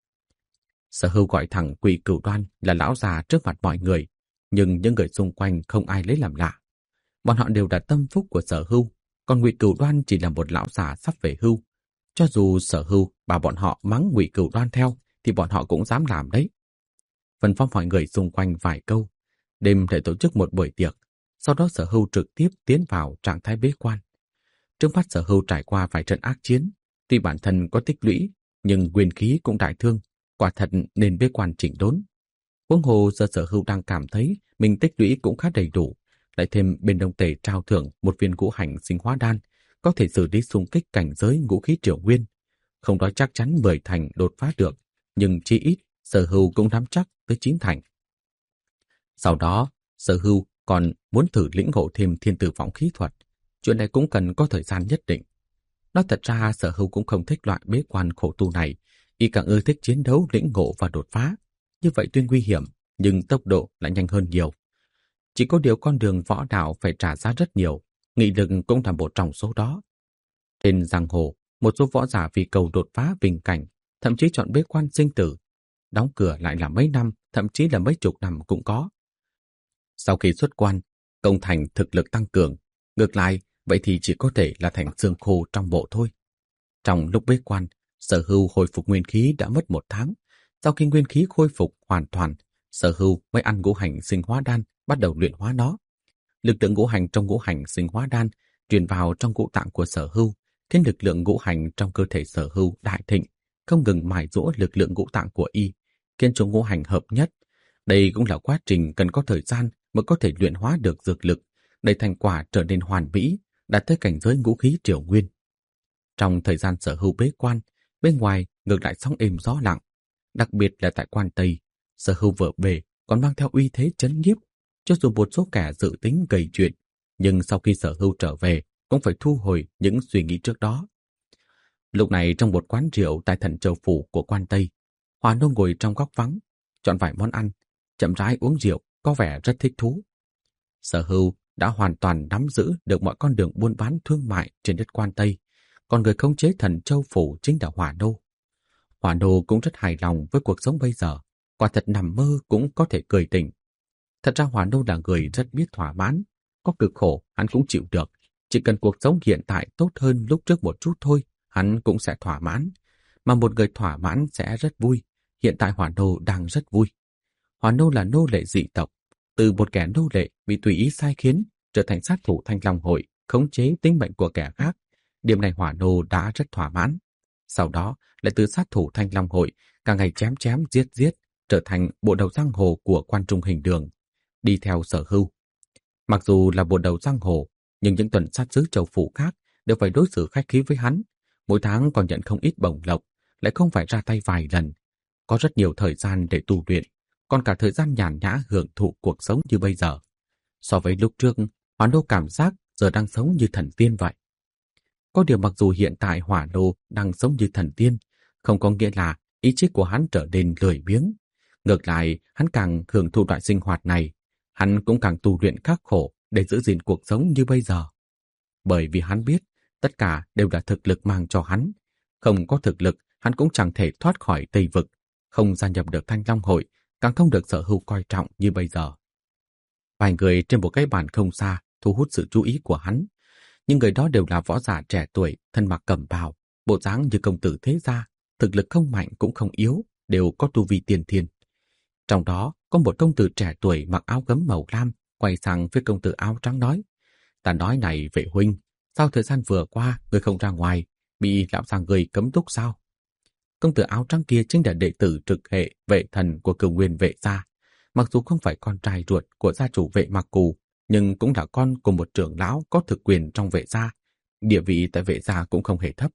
[SPEAKER 1] Sở Hưu gọi thẳng Ngụy Cửu Đoan là lão già trước mặt mọi người, nhưng những người xung quanh không ai lấy làm lạ. Bọn họ đều là tâm phúc của Sở Hưu, còn Ngụy Cửu Đoan chỉ là một lão già sắp về hưu. Cho dù Sở Hưu bảo bọn họ mắng Ngụy Cửu Đoan theo, thì bọn họ cũng dám làm đấy. Phân phó mọi người xung quanh vài câu, đêm để tổ chức một buổi tiệc, sau đó Sở Hưu trực tiếp tiến vào trạng thái bế quan. Trước mắt Sở Hưu trải qua vài trận ác chiến, tuy bản thân có tích lũy, nhưng nguyên khí cũng đại thương, quả thật nên bế quan chỉnh đốn. Huống hồ giờ Sở Hưu đang cảm thấy mình tích lũy cũng khá đầy đủ, lại thêm bên Đông Tề trao thưởng một viên ngũ hành sinh hóa đan, có thể xử lý xung kích cảnh giới ngũ khí triều nguyên. Không nói chắc chắn mười thành đột phá được, nhưng chỉ ít Sở Hưu cũng nắm chắc tới chín thành. Sau đó, Sở Hưu còn muốn thử lĩnh ngộ thêm thiên tử võng khí thuật. Chuyện này cũng cần có thời gian nhất định. Nói thật ra Sở Hưu cũng không thích loại bế quan khổ tu này, y càng ưa thích chiến đấu, lĩnh ngộ và đột phá. Như vậy tuy nguy hiểm, nhưng tốc độ lại nhanh hơn nhiều. Chỉ có điều con đường võ đạo phải trả giá rất nhiều, nghị lực cũng là một trong số đó. Trên giang hồ, một số võ giả vì cầu đột phá bình cảnh, thậm chí chọn bế quan sinh tử, đóng cửa lại là mấy năm, thậm chí là mấy chục năm cũng có. Sau khi xuất quan, công thành thực lực tăng cường, ngược lại, vậy thì chỉ có thể là thành xương khô trong bộ thôi. Trong lúc bế quan, Sở Hưu hồi phục nguyên khí đã mất một tháng. Sau khi nguyên khí khôi phục hoàn toàn, Sở Hưu mới ăn ngũ hành sinh hóa đan, bắt đầu luyện hóa nó. Lực lượng ngũ hành trong ngũ hành sinh hóa đan truyền vào trong ngũ tạng của Sở Hưu, khiến lực lượng ngũ hành trong cơ thể Sở Hưu đại thịnh, không ngừng mài dũa lực lượng ngũ tạng của y, khiến cho ngũ hành hợp nhất. Đây cũng là quá trình cần có thời gian mới có thể luyện hóa được dược lực, để thành quả trở nên hoàn mỹ, đạt tới cảnh giới ngũ khí triều nguyên. Trong thời gian Sở Hưu bế quan, bên ngoài ngược lại sóng êm gió lặng, đặc biệt là tại quan Tây, Sở Hưu vừa về còn mang theo uy thế chấn nhiếp. Cho dù một số kẻ dự tính gây chuyện, nhưng sau khi Sở Hưu trở về cũng phải thu hồi những suy nghĩ trước đó. Lúc này trong một quán rượu tại Thần Châu Phủ của quan Tây, Hòa Nô ngồi trong góc vắng, chọn vài món ăn, chậm rãi uống rượu, có vẻ rất thích thú. Sở Hưu đã hoàn toàn nắm giữ được mọi con đường buôn bán thương mại trên đất quan Tây, còn người khống chế Thần Châu Phủ chính là Hòa Nô. Hòa Nô cũng rất hài lòng với cuộc sống bây giờ, quả thật nằm mơ cũng có thể cười tỉnh. Thật ra Hòa Nô là người rất biết thỏa mãn, có cực khổ hắn cũng chịu được, chỉ cần cuộc sống hiện tại tốt hơn lúc trước một chút thôi, hắn cũng sẽ thỏa mãn. Mà một người thỏa mãn sẽ rất vui, hiện tại Hòa Nô đang rất vui. Hòa Nô là nô lệ dị tộc, từ một kẻ nô lệ bị tùy ý sai khiến, trở thành sát thủ Thanh Long Hội, khống chế tính mệnh của kẻ khác. Điểm này Hòa Nô đã rất thỏa mãn. Sau đó lại từ sát thủ Thanh Long Hội, cả ngày chém chém giết giết, trở thành bộ đầu giang hồ của quan trung hình đường, đi theo Sở Hưu. Mặc dù là bộ đầu giang hồ, nhưng những tuần sát sứ châu phủ khác đều phải đối xử khách khí với hắn, mỗi tháng còn nhận không ít bổng lộc, lại không phải ra tay vài lần, có rất nhiều thời gian để tu luyện, còn cả thời gian nhàn nhã hưởng thụ cuộc sống như bây giờ. So với lúc trước, Hỏa Nô cảm giác giờ đang sống như thần tiên vậy. Có điều mặc dù hiện tại Hỏa Nô đang sống như thần tiên, không có nghĩa là ý chí của hắn trở nên lười biếng. Ngược lại, hắn càng hưởng thụ loại sinh hoạt này, hắn cũng càng tu luyện khắc khổ để giữ gìn cuộc sống như bây giờ. Bởi vì hắn biết, tất cả đều là thực lực mang cho hắn. Không có thực lực, hắn cũng chẳng thể thoát khỏi Tây Vực, không gia nhập được Thanh Long Hội, càng không được Sở Hưu coi trọng như bây giờ. Vài người trên một cái bàn không xa thu hút sự chú ý của hắn. Nhưng người đó đều là võ giả trẻ tuổi, thân mặc cẩm bào, bộ dáng như công tử thế gia, thực lực không mạnh cũng không yếu, đều có tu vi tiên thiên. Trong đó có một công tử trẻ tuổi mặc áo gấm màu lam, quay sang với công tử áo trắng nói: "Ta nói này vệ huynh, sao thời gian vừa qua người không ra ngoài, bị lão già người cấm túc sao?" Công tử áo trắng kia chính là đệ tử trực hệ vệ thần của Cửu Nguyên Vệ gia, mặc dù không phải con trai ruột của gia chủ Vệ Mặc Cù, nhưng cũng là con của một trưởng lão có thực quyền trong Vệ gia, địa vị tại Vệ gia cũng không hề thấp.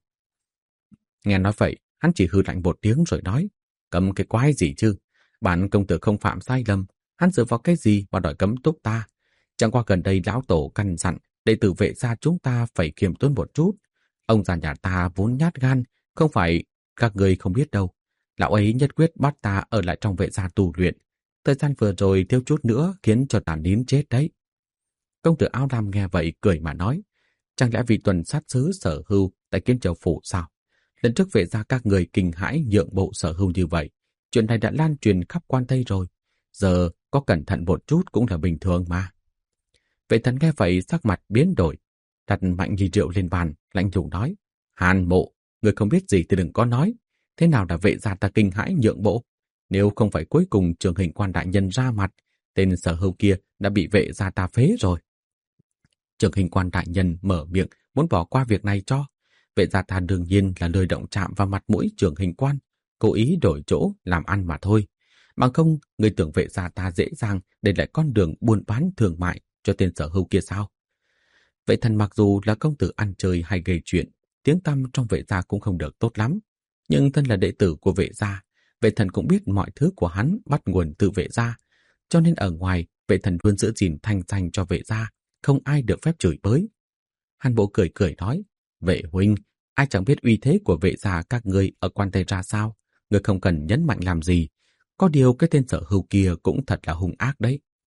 [SPEAKER 1] Nghe nói vậy, hắn chỉ hừ lạnh một tiếng rồi nói: "Cấm cái quái gì chứ? Bản công tử không phạm sai lầm, hắn dựa vào cái gì mà đòi cấm túc ta? Chẳng qua gần đây lão tổ căn dặn đệ tử Vệ gia chúng ta phải khiêm tốn một chút. Ông già nhà ta vốn nhát gan, không phải các người không biết đâu. Lão ấy nhất quyết bắt ta ở lại trong Vệ gia tu luyện. Thời gian vừa rồi thiếu chút nữa khiến cho ta nín chết đấy." Công tử áo lam nghe vậy cười mà nói: "Chẳng lẽ vì tuần sát sứ Sở Hưu tại Kiên Châu phủ sao? Lần trước Vệ gia các người kinh hãi nhượng bộ Sở Hưu như vậy, chuyện này đã lan truyền khắp quan Tây rồi. Giờ có cẩn thận một chút cũng là bình thường mà." Vệ thần nghe vậy sắc mặt biến đổi, đặt mạnh ly rượu lên bàn, lạnh lùng nói: "Hàn Mộ, người không biết gì thì đừng có nói. Thế nào là Vệ gia ta kinh hãi nhượng bộ? Nếu không phải cuối cùng Trường Hình Quan đại nhân ra mặt, tên Sở Hưu kia đã bị Vệ gia ta phế rồi." Trường Hình Quan đại nhân mở miệng muốn bỏ qua việc này cho. Vệ gia ta đương nhiên là lời động chạm vào mặt mũi Trường Hình Quan, cố ý đổi chỗ làm ăn mà thôi. Bằng không, người tưởng Vệ gia ta dễ dàng để lại con đường buôn bán thương mại cho tên Sở Hưu kia sao? Vệ thần mặc dù là công tử ăn chơi hay gây chuyện, tiếng tăm trong Vệ gia cũng không được tốt lắm, nhưng thân là đệ tử của Vệ gia, Vệ thần cũng biết mọi thứ của hắn bắt nguồn từ Vệ gia, cho nên ở ngoài Vệ thần luôn giữ gìn thanh danh cho Vệ gia, không ai được phép chửi bới. Hàn Bộ cười cười nói: "Vệ huynh, ai chẳng biết uy thế của Vệ gia các ngươi ở quan Tây ra sao, ngươi không cần nhấn mạnh làm gì. Có điều cái tên Sở Hưu kia cũng thật là hung ác đấy."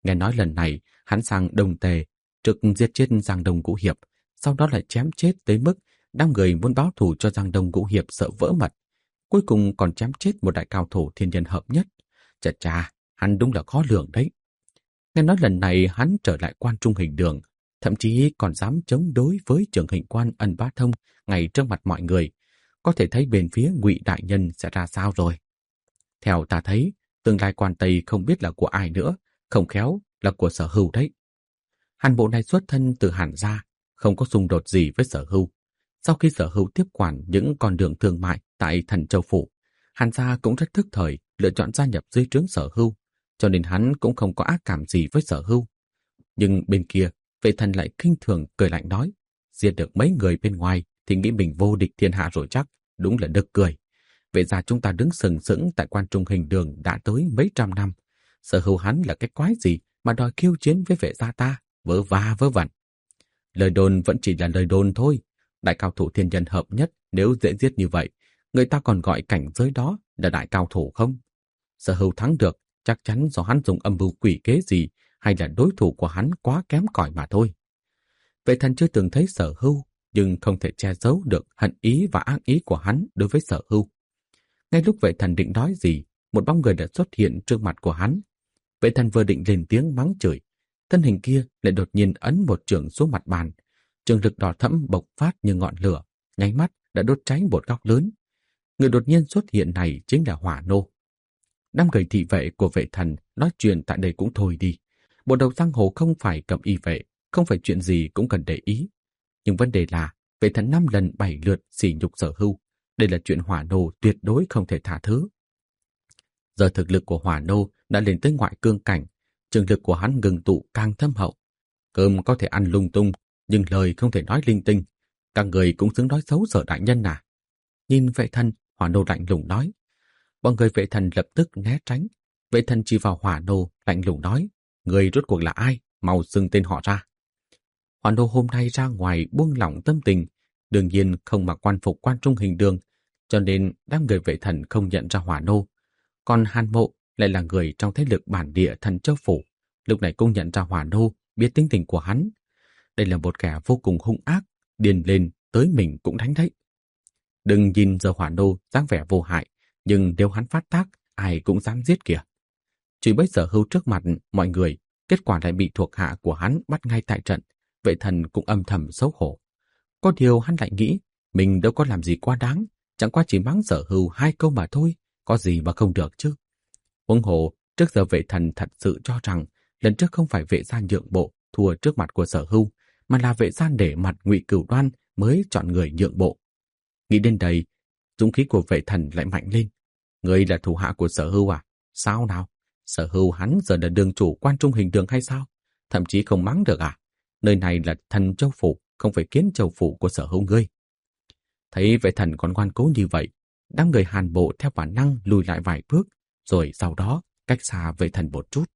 [SPEAKER 1] Nghe nói lần này hắn sang Đông Tề, trước giết chết Giang Đông Ngũ Hiệp, sau đó lại chém chết tới mức đám người muốn báo thù cho Giang Đông Ngũ Hiệp sợ vỡ mật. Cuối cùng còn chém chết một đại cao thủ thiên nhân hợp nhất. Chà chà, hắn đúng là khó lường đấy. Nghe nói lần này hắn trở lại Quan Trung Hình Đường, thậm chí còn dám chống đối với trưởng hình quan Ân Bá Thông ngay trước mặt mọi người. Có thể thấy bên phía Ngụy đại nhân sẽ ra sao rồi. Theo ta thấy, tương lai quan Tây không biết là của ai nữa, không khéo là của Sở Hưu đấy. Hàn Bộ này xuất thân từ Hàn gia, không có xung đột gì với Sở Hưu. Sau khi Sở Hưu tiếp quản những con đường thương mại tại Thần Châu Phủ, Hàn gia cũng rất thức thời lựa chọn gia nhập dưới trướng Sở Hưu, cho nên hắn cũng không có ác cảm gì với Sở Hưu. Nhưng bên kia, Vệ Thần lại khinh thường cười lạnh nói, giết được mấy người bên ngoài thì nghĩ mình vô địch thiên hạ rồi chắc, đúng là nực cười. Vậy ra chúng ta đứng sừng sững tại Quan Trung Hình Đường đã tới mấy trăm năm. Sở Hưu hắn là cái quái gì mà đòi khiêu chiến với vệ gia ta, vớ va vớ vẩn. Lời đồn vẫn chỉ là lời đồn thôi. Đại cao thủ thiên nhân hợp nhất nếu dễ giết như vậy, người ta còn gọi cảnh giới đó là đại cao thủ không? Sở Hưu thắng được chắc chắn do hắn dùng âm mưu quỷ kế gì, hay là đối thủ của hắn quá kém cỏi mà thôi. Vệ Thần chưa từng thấy Sở Hưu, nhưng không thể che giấu được hận ý và ác ý của hắn đối với Sở Hưu. Ngay lúc Vệ Thần định nói gì, một bóng người đã xuất hiện trước mặt của hắn. Vệ Thần vừa định lên tiếng mắng chửi, thân hình kia lại đột nhiên ấn một chưởng xuống mặt bàn. Trường lực đỏ thẫm bộc phát như ngọn lửa, nháy mắt đã đốt cháy một góc lớn. Người đột nhiên xuất hiện này chính là Hỏa Nô. Năm người thị vệ của Vệ Thần nói chuyện tại đây cũng thôi đi. Bộ đầu giang hồ không phải cầm y vệ, không phải chuyện gì cũng cần để ý. Nhưng vấn đề là Vệ Thần năm lần bảy lượt sỉ nhục Sở Hưu. Đây là chuyện Hỏa Nô tuyệt đối không thể tha thứ. Giờ thực lực của Hỏa Nô đã lên tới ngoại cương cảnh, trường lực của hắn ngừng tụ càng thâm hậu. Cơm có thể ăn lung tung, nhưng lời không thể nói linh tinh. Các người cũng xứng nói xấu Sở đại nhân à? Nhìn Vệ Thần, Hỏa Nô lạnh lùng nói. Bọn người Vệ Thần lập tức né tránh. Vệ Thần chỉ vào Hỏa Nô lạnh lùng nói, người rốt cuộc là ai? Mau xưng tên họ ra. Hỏa Nô hôm nay ra ngoài buông lỏng tâm tình, đương nhiên không mặc quan phục Quan Trung Hình Đường, cho nên đám người Vệ Thần không nhận ra Hỏa Nô. Còn Hàn Mộ lại là người trong thế lực bản địa Thần Châu Phủ, lúc này cũng nhận ra Hỏa Nô, biết tính tình của hắn. Đây là một kẻ vô cùng hung ác, điên lên tới mình cũng đánh đấy. Đừng nhìn giờ Hỏa Nô dáng vẻ vô hại, nhưng nếu hắn phát tác, ai cũng dám giết kìa. Chỉ bây giờ Hưu trước mặt mọi người, kết quả lại bị thuộc hạ của hắn bắt ngay tại trận. Vệ Thần cũng âm thầm xấu hổ. Có điều hắn lại nghĩ, mình đâu có làm gì quá đáng, chẳng qua chỉ mắng Sở Hưu hai câu mà thôi, có gì mà không được chứ. Huống hồ, trước giờ Vệ Thần thật sự cho rằng lần trước không phải Vệ gia nhượng bộ thua trước mặt của Sở Hưu, mà là Vệ gia để mặt Ngụy Cửu Đoan mới chọn người nhượng bộ. Nghĩ đến đây, dũng khí của Vệ Thần lại mạnh lên. Người là thủ hạ của Sở Hưu à? Sao nào? Sở Hưu hắn giờ là đường chủ Quan Trung Hình Đường hay sao? Thậm chí không mắng được à? Nơi này là Thần Châu Phủ, không phải Kiến Châu Phủ của Sở Hưu ngươi. Thấy Vệ Thần còn ngoan cố như vậy, đám người Hàn Bộ theo bản năng lùi lại vài bước, rồi sau đó cách xa Vệ Thần một chút.